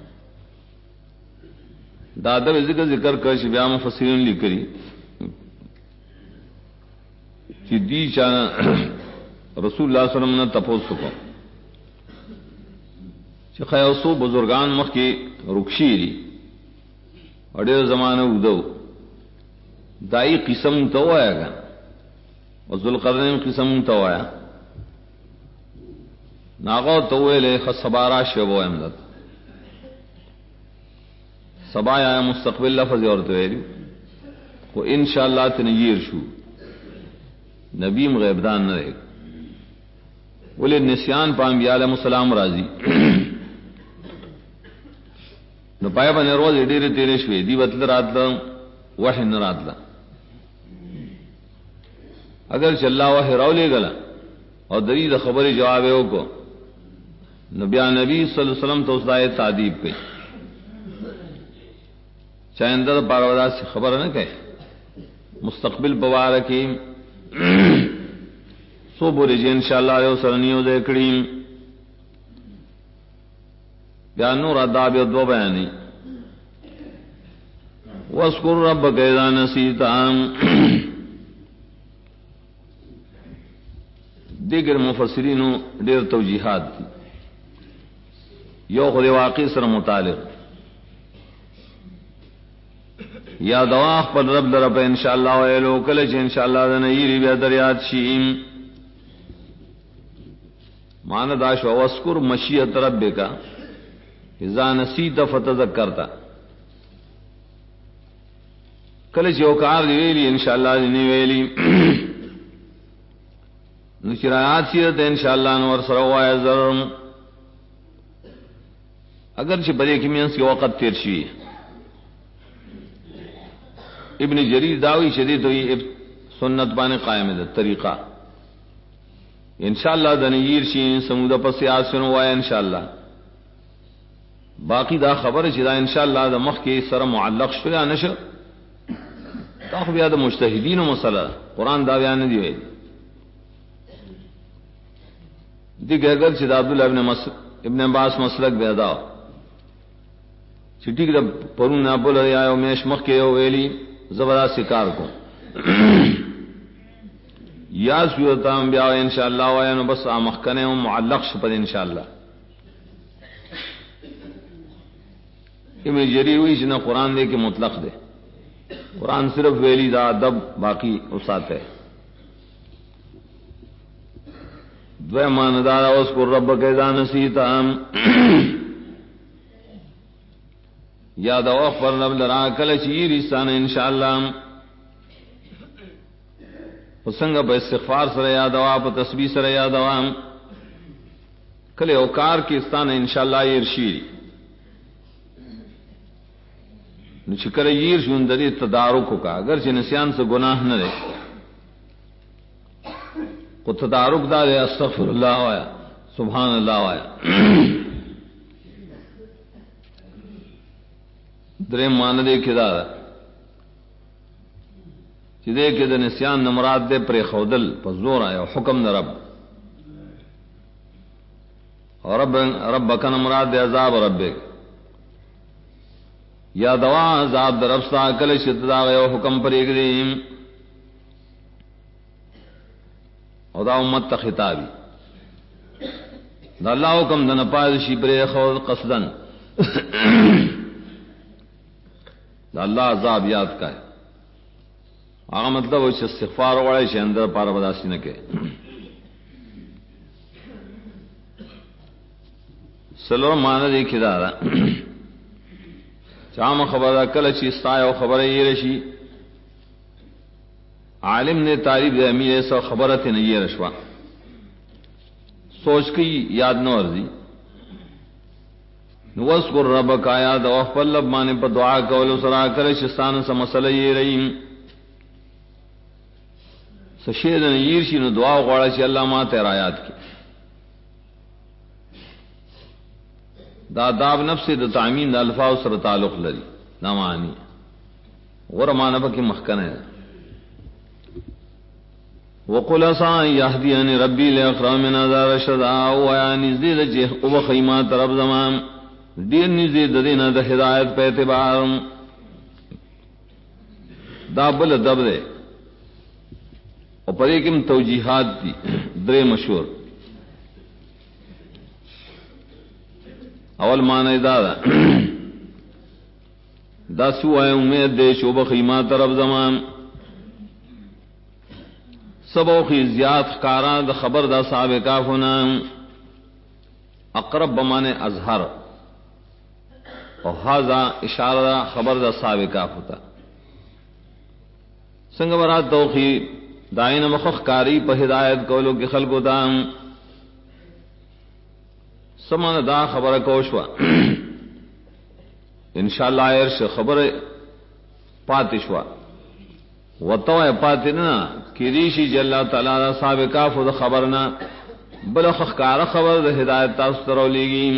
دادا ذکر کر بیا مفسرین لکری چی دی چانا رسول اللہ صلی اللہ علیہ وسلم نے تپوس سکو چی خیوسو بزرگان مخ کی رکشی لی اڑیر زمانہ ادو دائی قسم تو آیا گا اور ذوالقرنین قسم تو آیا ناغو تو لے خسبارا شبو احمد سبا آیا مستقبل لفظ اور تو کو انشاءاللہ تنیر شو نبیم غیبدان نہ رہے بولے نسیان پا انبیاء علیہ السلام راضی نو پایا بنے روز ایڈیر تیرے شوی دی بطل رات لا وحی نرات لا اگر چلا وحی رو لے گلا اور دری دا خبر جواب ہے کو نبی صلی اللہ علیہ وسلم تو اس دائے تعدیب کی چاہے اندر پارودا سے خبر نہ کہے مستقبل بوارکی سو بولی جی انشاءاللہ علیہ وسلمیو دے کریم بیانو رداب دو بیانی وَاسْكُرْ رَبَّكَ إِذَا نَسِيتَ دیگر مفسرینو دیر توجیحات دی یو خود واقعی سر متعلق یا دواخ پر رب درب انشاءاللہ ویلو کلچ انشاءاللہ دنیری بیادر یاد شیم مانا داشو وَاسْكُرْ مشیت ربک اذا نسیت فتذکرتا کلچ یوکار دی ویلی انشاءاللہ دی ویلی نشرایات سیرت انشاءاللہ نور سروائے ضرم اگرچہ بدے کی مینس کے وقت تیر شوی ابن جریر داوی شدید ہوئی سنت بانے قائم ہے طریقہ انشاءاللہ دنیر شین سمودہ پس آسن ہوا ہے انشاءاللہ باقی دا خبر چدا انشاءاللہ دا مخ کے سر معلق شیا نشر تو بیا د مجتہدین مسئلہ قرآن دا بیان دی وی دی گگر چې عبداللہ ابن عباس مسلک بیادا چٹی کی پرون نہ بول رہا میش مخ کے ویلی زبردست سکار کو یاد بھی ہوتا ہم بیا انشاءاللہ وایو بس مخ کنے معلق پر انشاءاللہ میں جری ہوئی جنا قرآن دے کے مطلق دے قرآن صرف ویلی دا ادب باقی اسات ہے دو ماندار اس کو رب کے دان سیتا یاد او پر رب لرا کل چیر انسان انشاءاللہ وسنگ با استغفار سره یاد او په تسبیح سره یاد او کله اوکار کې استان انشاءاللہ ارشی نو شکر ییر شون د تدارک کا اگر چې نسیان سے گناہ نہ رہے کو تدارک دا استغفر اللہ وایا سبحان اللہ وایا درے مان دے کدا چې دې کې د نسیان نمراد دے پر خودل په زور آیا حکم د رب اور رب کا نمراد دے عذاب ربک یا دوا عذاب در رب سا کل شددا غو حکم پر ایگریم او دا امت تا خطابی دا اللہ حکم دن پادشی پر خود قصدن دا اللہ عذاب یاد کا ہے آگا مطلب وہ استغفار وڑے چھے اندر پارا بداسی نکے سلور مانا دیکھی دارا چام خبر کل چی استایا خبر یہ رشی عالم نے تعریف دے امیر ایسا خبرت نہیں رشوا سوچ کی یاد نہ ورزی نوذکر ربک آیات او خپل لب مانے پر دعا کولو سرا کرے شستان سا مسئلہ یہ رہیم سشید نیرشی نو دعا غوڑا چی اللہ ما تیر آیات کی دا داب نفس دا تعمین دا الفاظ سر تعلق لری نامانی غرمانہ پکی مخکن ہے وقل عسى يهديني ربي لاقرب من هذا رشدا ويعني زيد جه او خيمات رب زمان دین نزید دینا دا ہدایت پہ اعتبار دا بل دب دے اور پر ایکم توجیحات دی درے مشہور اول معنی دا دا سوائے امید دے شوب خیمات رب زمان سبو خی زیاد خکاران دا خبر دا صحاب کاف ہونا اقرب بمانے ازہر اور حاضا اشارہ خبر دا صحاب کاف ہوتا سنگ برات توخی دائن مخخ کاری پہ ہدایت کولو کی خلق دا سمان دا خبر کوشوا انشاءاللہ عرش خبر پاتشوا وطوع پاتنا کریشی جل تعالی صاحب کاف دا خبرنا بل خخکار خبر دا ہدایت تاسترو لیگی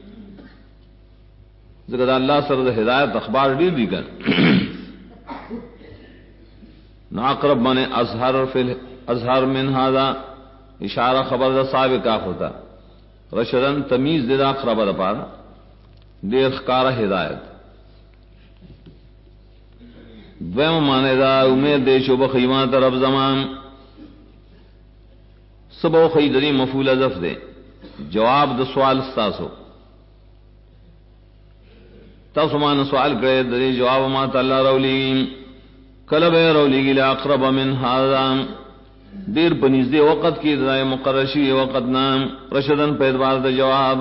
ذکر دا اللہ سر دا ہدایت اخبار دیر دی کر ناقرب من ازہر من هذا اشارہ خبر دا صاحب کاف ہوتا رشدن تمیز دے دا اقرب دا پارا دیر خکار ہدایت دویم مانے دا امید دے شو بخیمات رب زمان سبو خیدری مفعول ازف دے جواب دا سوال ستاسو تاسو مان سوال کرے دری جواب مات اللہ رولی کلب رولی لا اقرب من هذا دیر پنیز دے وقت کی دائے مقرشی وقت نام رشدن پیدوار دا جواب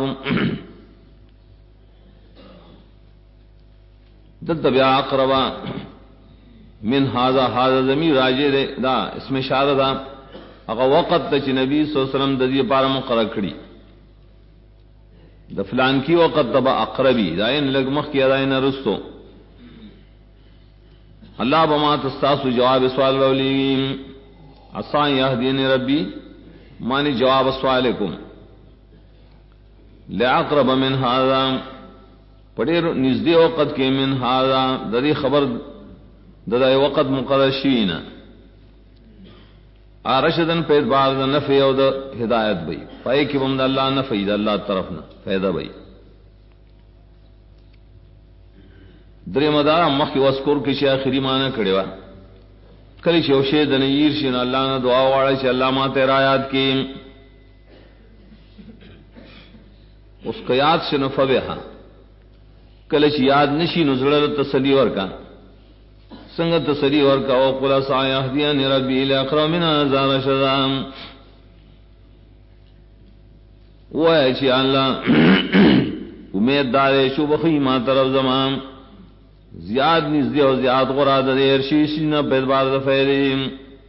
دل تبیا اقربا من هذا ضمیر راجع دے دا اس میں اشارہ دا اگر وقت تچ نبی صلی اللہ علیہ وسلم ددی پارا مقرر کړي د فلان کی وقت تبا اقربی دائن لگمخ کی دائن رستو اللہ بما تستاسو جواب سوال رولی عسى يهديني ربی مانی جواب سوالکم لاقرب من هذا پڑے نزدې وقت کې من هذا دری خبر ددای وقت مقرر شینا ارشدن پید بار نفع او د ہدایت بئی پای کی بم اللہ نفع د اللہ طرف نہ فائدہ بئی درمدا مخ واسکور کی شی اخری معنی کړي وا کلی چې اوشه د نیر شین الله نه دعا واړه چې الله ما تیرا یاد کی اس کو یاد سے نفوها کلی چې یاد نشي نزړه تسلی ورکا څنګه تسلی ورکا او قل سایهدین ربی الی اقرب من هذا رشدام وای چې الله امید دار شو بخی ما طرف زمان زیاد نزدی او زیاد غراد دیر شیشنا پید بار دفیریم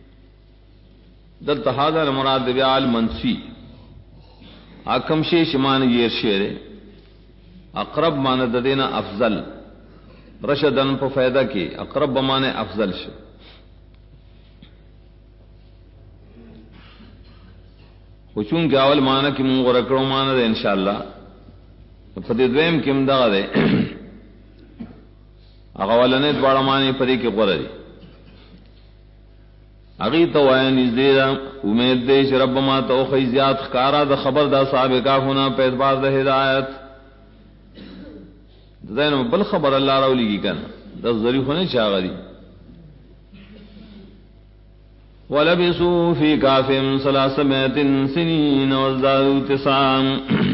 دلتا حاضر مراد بیال منفی اکم شیش مان یر شیر اقرب مان دینا افضل رشدن پا فیدہ کی اقرب مان افضل شو خوچون کے اول مانا کی من غرکڑو مانا دے انشاءاللہ فدیدویم کم دا دے اغولنے دوڑا معنی پدی کی قرری اغی تو وین ازدید امید دیش رب ما تو خیزیات خکارا دا خبر دا صحابہ کافونا پید بار دا ہدایت دین بل خبر اللہ رولی کی کن دا ذریع ہونے چاہ دی وَلَبِسُوا فِي كَهْفِهِمْ 300 سِنِينَ وَازْدَادُوا تِسْعًا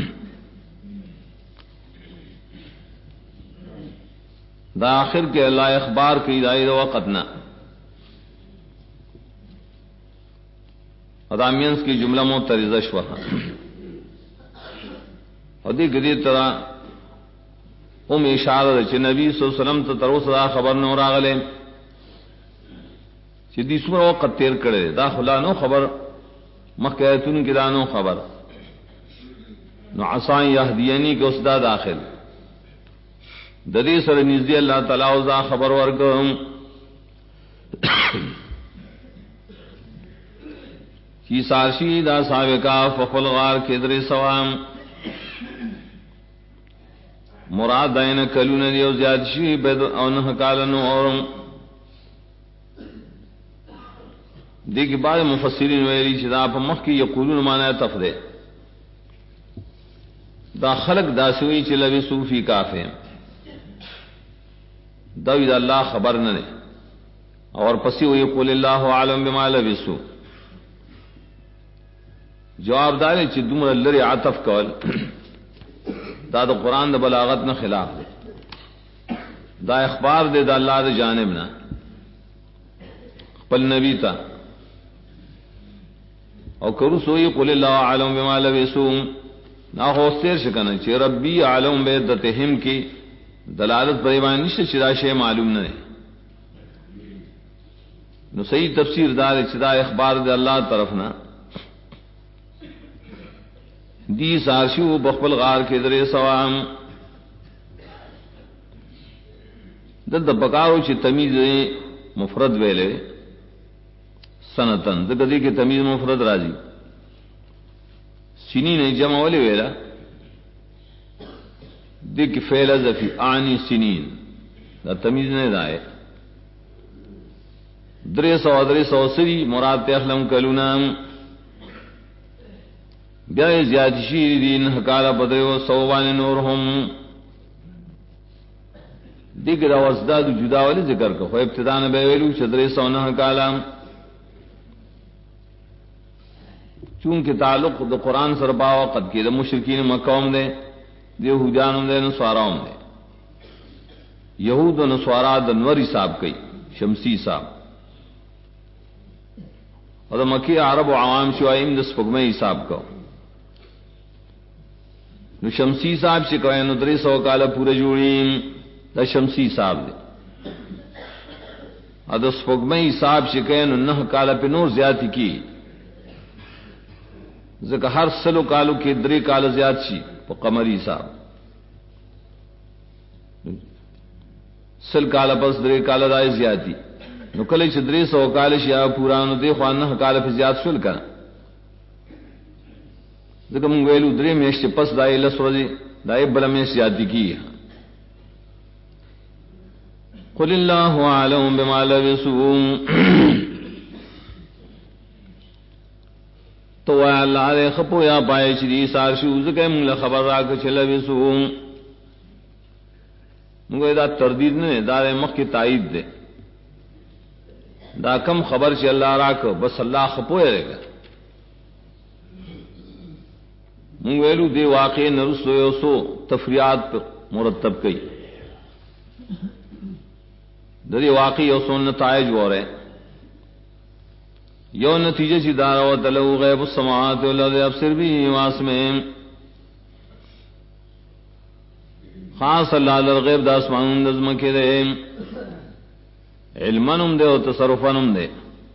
دا آخر کے اللہ اخبار کی دائر وقت نہ ادامینس کی جملہ معترضہ شوہ اور دی گدی طرح اشارہ چھ نبی صلی اللہ علیہ وسلم تروس دا خبر نو راغلے چھ دی سمر وقت تیر کرے دا خلا نو خبر مخیتون کی دا نو خبر نو عصائیں یہدینی کے اس دا داخل ددی سر نزدی اللہ تعالی وزا خبر ورکم کی سارشی دا سابقہ فخل غار کے در سوام مراد دائن کلون دیو زیاد شی بید اونہ کالنو اور دیکھ بعض مفسرین ویلی چدا پا مخ کی یقولون مانا تفدے دا خلق دا سوئی چی لبی صوفی کافی دوید اللہ خبر نہ دے اور پسی ہوئی قول اللہ عالم بما لبسو جواب دارے چی دمر لری عطف کول دا دا قرآن دا بلاغت نہ خلاف دے دا اخبار دے دا اللہ دا جانب نہ پل نبی تا او کرو سوئی قول اللہ عالم بما لبسو نا خوستیر شکنا چی ربی عالم بیدتہم کی دلالت پر ایمان نشتے چدا شے معلوم نہ نو صحیح تفسیر دار چدا اخبار دے اللہ طرف نہ دی سارشو بخبل غار کے درے سوام دل بکارو چی تمیز مفرد ویلے سنتن دل کے تمیز مفرد راضی سینی نے جمع والے ویلا دیکھ فعل ذفی آنی سنین دا تمیز نے دائے 300 سری مراد تخلم کلونام بیا زیادی شیر دین حکالا بدر و صوبان نورہم دیکھ دا وزداد جدا والی ذکر کو ابتدان بیویلو 300 حکالا چونکہ تعلق دا قرآن سر باوقت کی دا مشرکین مکوم دے یہودیانوں دے نصاراؤں دے یہود و نصارا دنوری صاحب کئی شمسی صاحب اور مکی عرب و عوام شوائم دس پگمئی صاحب کو نو شمسی صاحب سے کوئے نو 300 کالا پورے جوڑیم دا شمسی صاحب دے اور دس پگمئی صاحب سے کوئے نو 9 کالا پہ نور زیادتی کی ذکر ہر سلو کالو کے 3 کالا زیاد چی پا قمری صاحب سل کالا پس 3 کالا دائی زیادتی نو کلی چھ 300 کالا شیا پورانو دے خوان 9 کالا پہ زیاد سل کنا ذکر منگو ویلو 3 میشت پس دائی لس روزی دائی بلا میشت زیادتی کی قل اللہ اعلم بما لبثوا تو اللہ دے خپو یا پائے چری سار شوز کے من خبر راک چلبثوا مگر دا تردید نے دا مخ کی تائید دے دا کم خبر چ اللہ راک بس اللہ خپو رہے گا ویلو دے واقع نرسو سو تفریات مرتب کئی دری واقعی او سو نتائج ہو رہے یو نتیجہ چی دارا و تلو غیب السماوات والارض ابصر بھی واسمیں خاص اللہ للغیب دا اسمان نظم کے دے علمانم دے و تصرفانم دے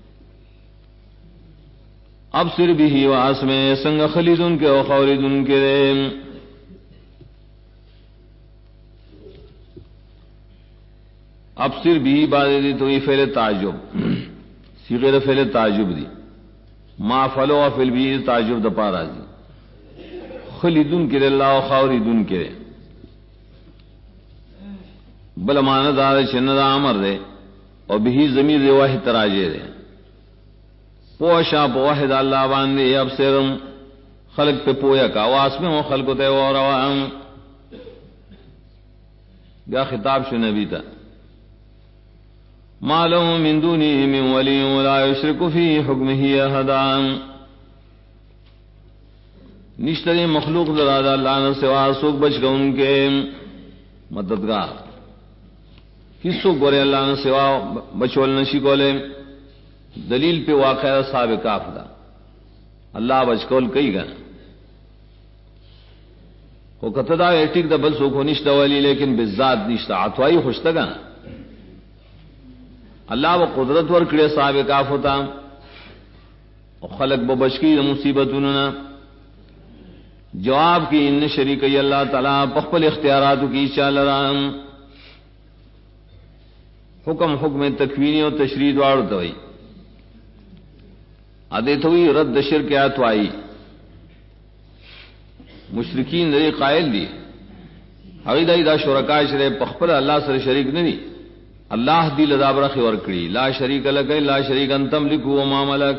ابصر بھی واسمیں سنگ خلیدن کے و خوردن کے دے ابصر بھی بعد دی تو یہ فعل تعجب صیغہ فعل تعجب دی ما فلو فعل بھی تعجب د پارا دی خلیدن کے اللہ و خوردن کے بل معنی دار چن دا امر دے اور بھی ضمیر دے واحد تراجے دے پوشا پوحد اللہ باندے ابصرم خلق پہ پویا کا واسمے و خلق تے و روام یا خطاب شو نبی تا ما له من دونه من ولي ولا يشرك في حكمه احد نشتری مخلوق ذرا اللہ نے سوا سوک بچ گئے ان کے مددگار کسو گورے اللہ نے سوا بچول نشی کولے دلیل پہ واقعہ صاحب کاف دا اللہ بچ کول کئی گا وہ قطدا ایٹک دا بل سوکھو نشتا والی لیکن بالذات نشتا عطوائی خوشتا گا اللہ و قدرت ورکڑے صاحب کاف ہوتا خلق ببشکی مصیبتنا جواب کی ان شریکی اللہ تعالیٰ پخپل اختیارات کی چال رام حکم تکوینی و تشریح دوار دوئی عدیت ہوئی رد شرک آتوائی مشرکین دے قائل دی حویدائی دا شرکا شرے پخپل اللہ سر شریک نہیں اللہ دی لذاب رخ ورکڑی لا شریک لک لا شریک انتم لکو وما ملک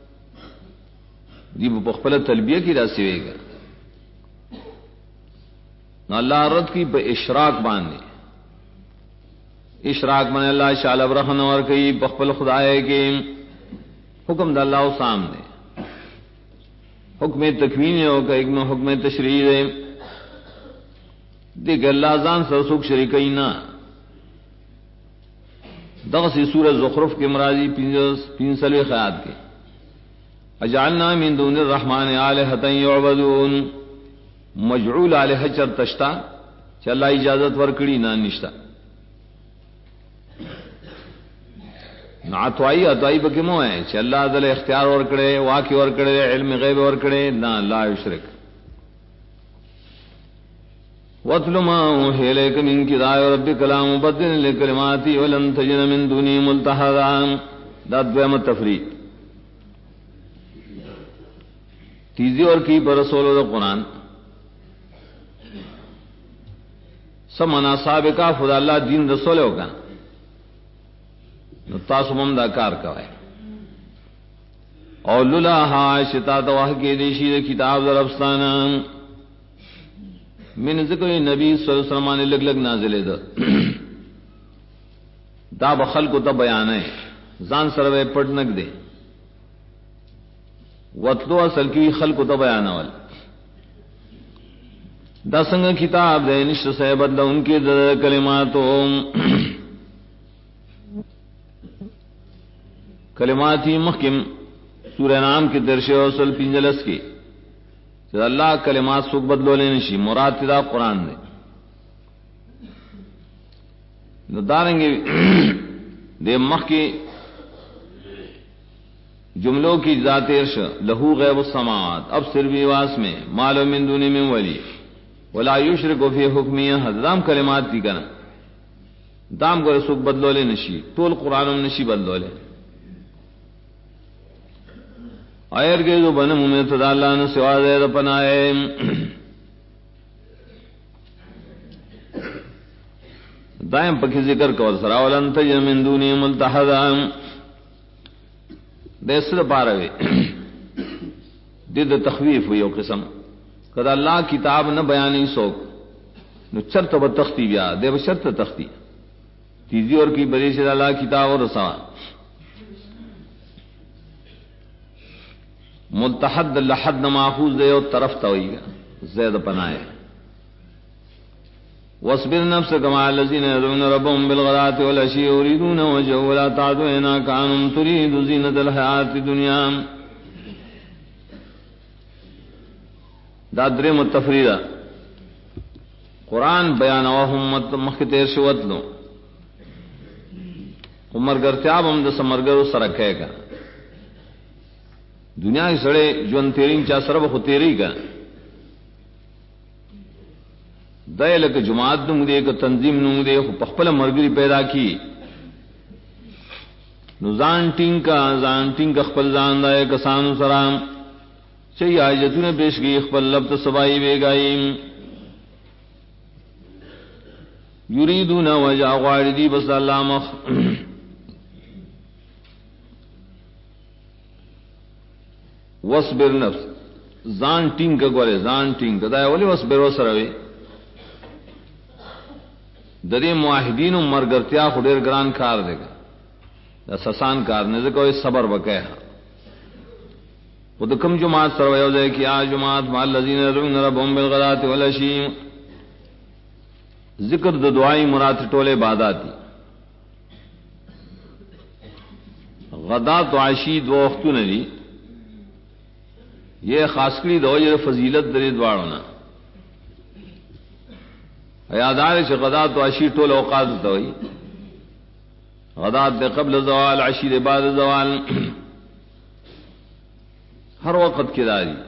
دی بخپل تلبیہ کی راسی ہوئے گا اللہ رد کی بے اشراک باندھے اشراک من اللہ شال برخ نور کی بخپل خدائے کے حکم دا اللہ سامنے حکم تکوین ہو کہ ایک میں حکم تشریح ہے دیکھ اللہ زان سرسوک شریکئی نہ دغسی سورہ زخرف کے مرادی 5 خیات کے اجعلنا من دون الرحمن آلہتا یعبدون مجعول آلہ چر تشتا چا اللہ اجازت ورکڑی نا نشتا اتوائی بکمو ہے چا اللہ دل اختیار ورکڑے واقع ورکڑے علم غیب ورکڑے نا لا یشرک وَاتْلُ مَا أُوحِيَ إِلَيْكَ مِنْ كِتَابِ رَبِّكَ لَا مُبَدِّلَ لِكَلِمَاتِهِ وَلَن تَجِدَ مِن دُونِهِ مُلْتَحَدًا دا دویم تفریق تیزی اور کی برسول دا قرآن سمنا سابقہ خدا اللہ دین رسول ہوگا تاسمم دا کار کوئے اور للہا شتا تواہ کے دیشی دا کتاب دا ربستانا من ذکر نبی صلی اللہ علیہ وسلم لگ لگ نازل دا بخل کو تا بیان ہے زان سروے پڑھنک دے وطلو اصل کی خل کو تا بیان وال دا سنگ کتاب دے نشت سے بدلا ان کی کلماتوں کلماتی محکم سورہ نام کی درش وصل پنجلس کی اللہ کلمات سوک بدلو لینے شی مراد تدا قرآن دے داریں گے دے مخ کی جملوں کی ذات ارش لہو غیب السماوات اب سروی واس میں مالو من دون من ولی ولا یشرک فی حکمی احد دام کلمات کی کنا دام کو سوک بدلو لینے شی طول قرآن نشی بدلو لے آئر کے جو بنم میں تدا اللہ نے سوا دے پنائے دائم پکی ذکر کور سرا ولن تجد من دونی ملتحدا دیسر پاروے دید تخویف ہوئی او قسم کدا اللہ کتاب نہ بیانی سوک نو چرت و تختی بیا دے بشرط تختی تیزی اور کی بری سے اللہ کتاب اور رسا ملتحد لحد ماخوذ دے اور طرف توئی زید پنائے واصبر نفسك مع الذين يدعون ربهم بالغداة والعشي يريدون وجهه ولا تعد عيناك عنهم تريد زينة الحياة الدنيا دادر متفریدہ قرآن بیان وهم مخطیر شوتلو عمر گرتیاب ہم دس مرگر سرکھے گا دنیا کی سڑے جون تیرین چا سرب خو تیری کا دے لک جماعت نوں دے کہ تنظیم نوں دے پخپل مرگری پیدا کی نو زان ٹینگ کا خپل زان دے کسانو سلام چئی حاجتوں پیش گئی خپل لب تو سبائی بے گئی یریدون وجہ غاردی بس اللہ مخ وصبر نفس زان ٹینگ کا گورے زان ٹینگ کا دا ولی وصبر وسروے دری معاہدین و مرگرتیا خودیر گران کار دے گا سسان کار نے کوئی صبر بکے خود کم جماعت سرویو دے کہ آ جماعت مع الذین يدعون ربهم بالغداة والعشی ذکر د دعائی مراد ٹولے عباداتی غدات و عشی دو وختوں نے دی یہ خاص کری دو یہ فضیلت دری دوارنا یادار سے غدات و عشی ٹول اوقات تو ہوئی غدات دے قبل زوال عشی دے بعد زوال ہر وقت کی داری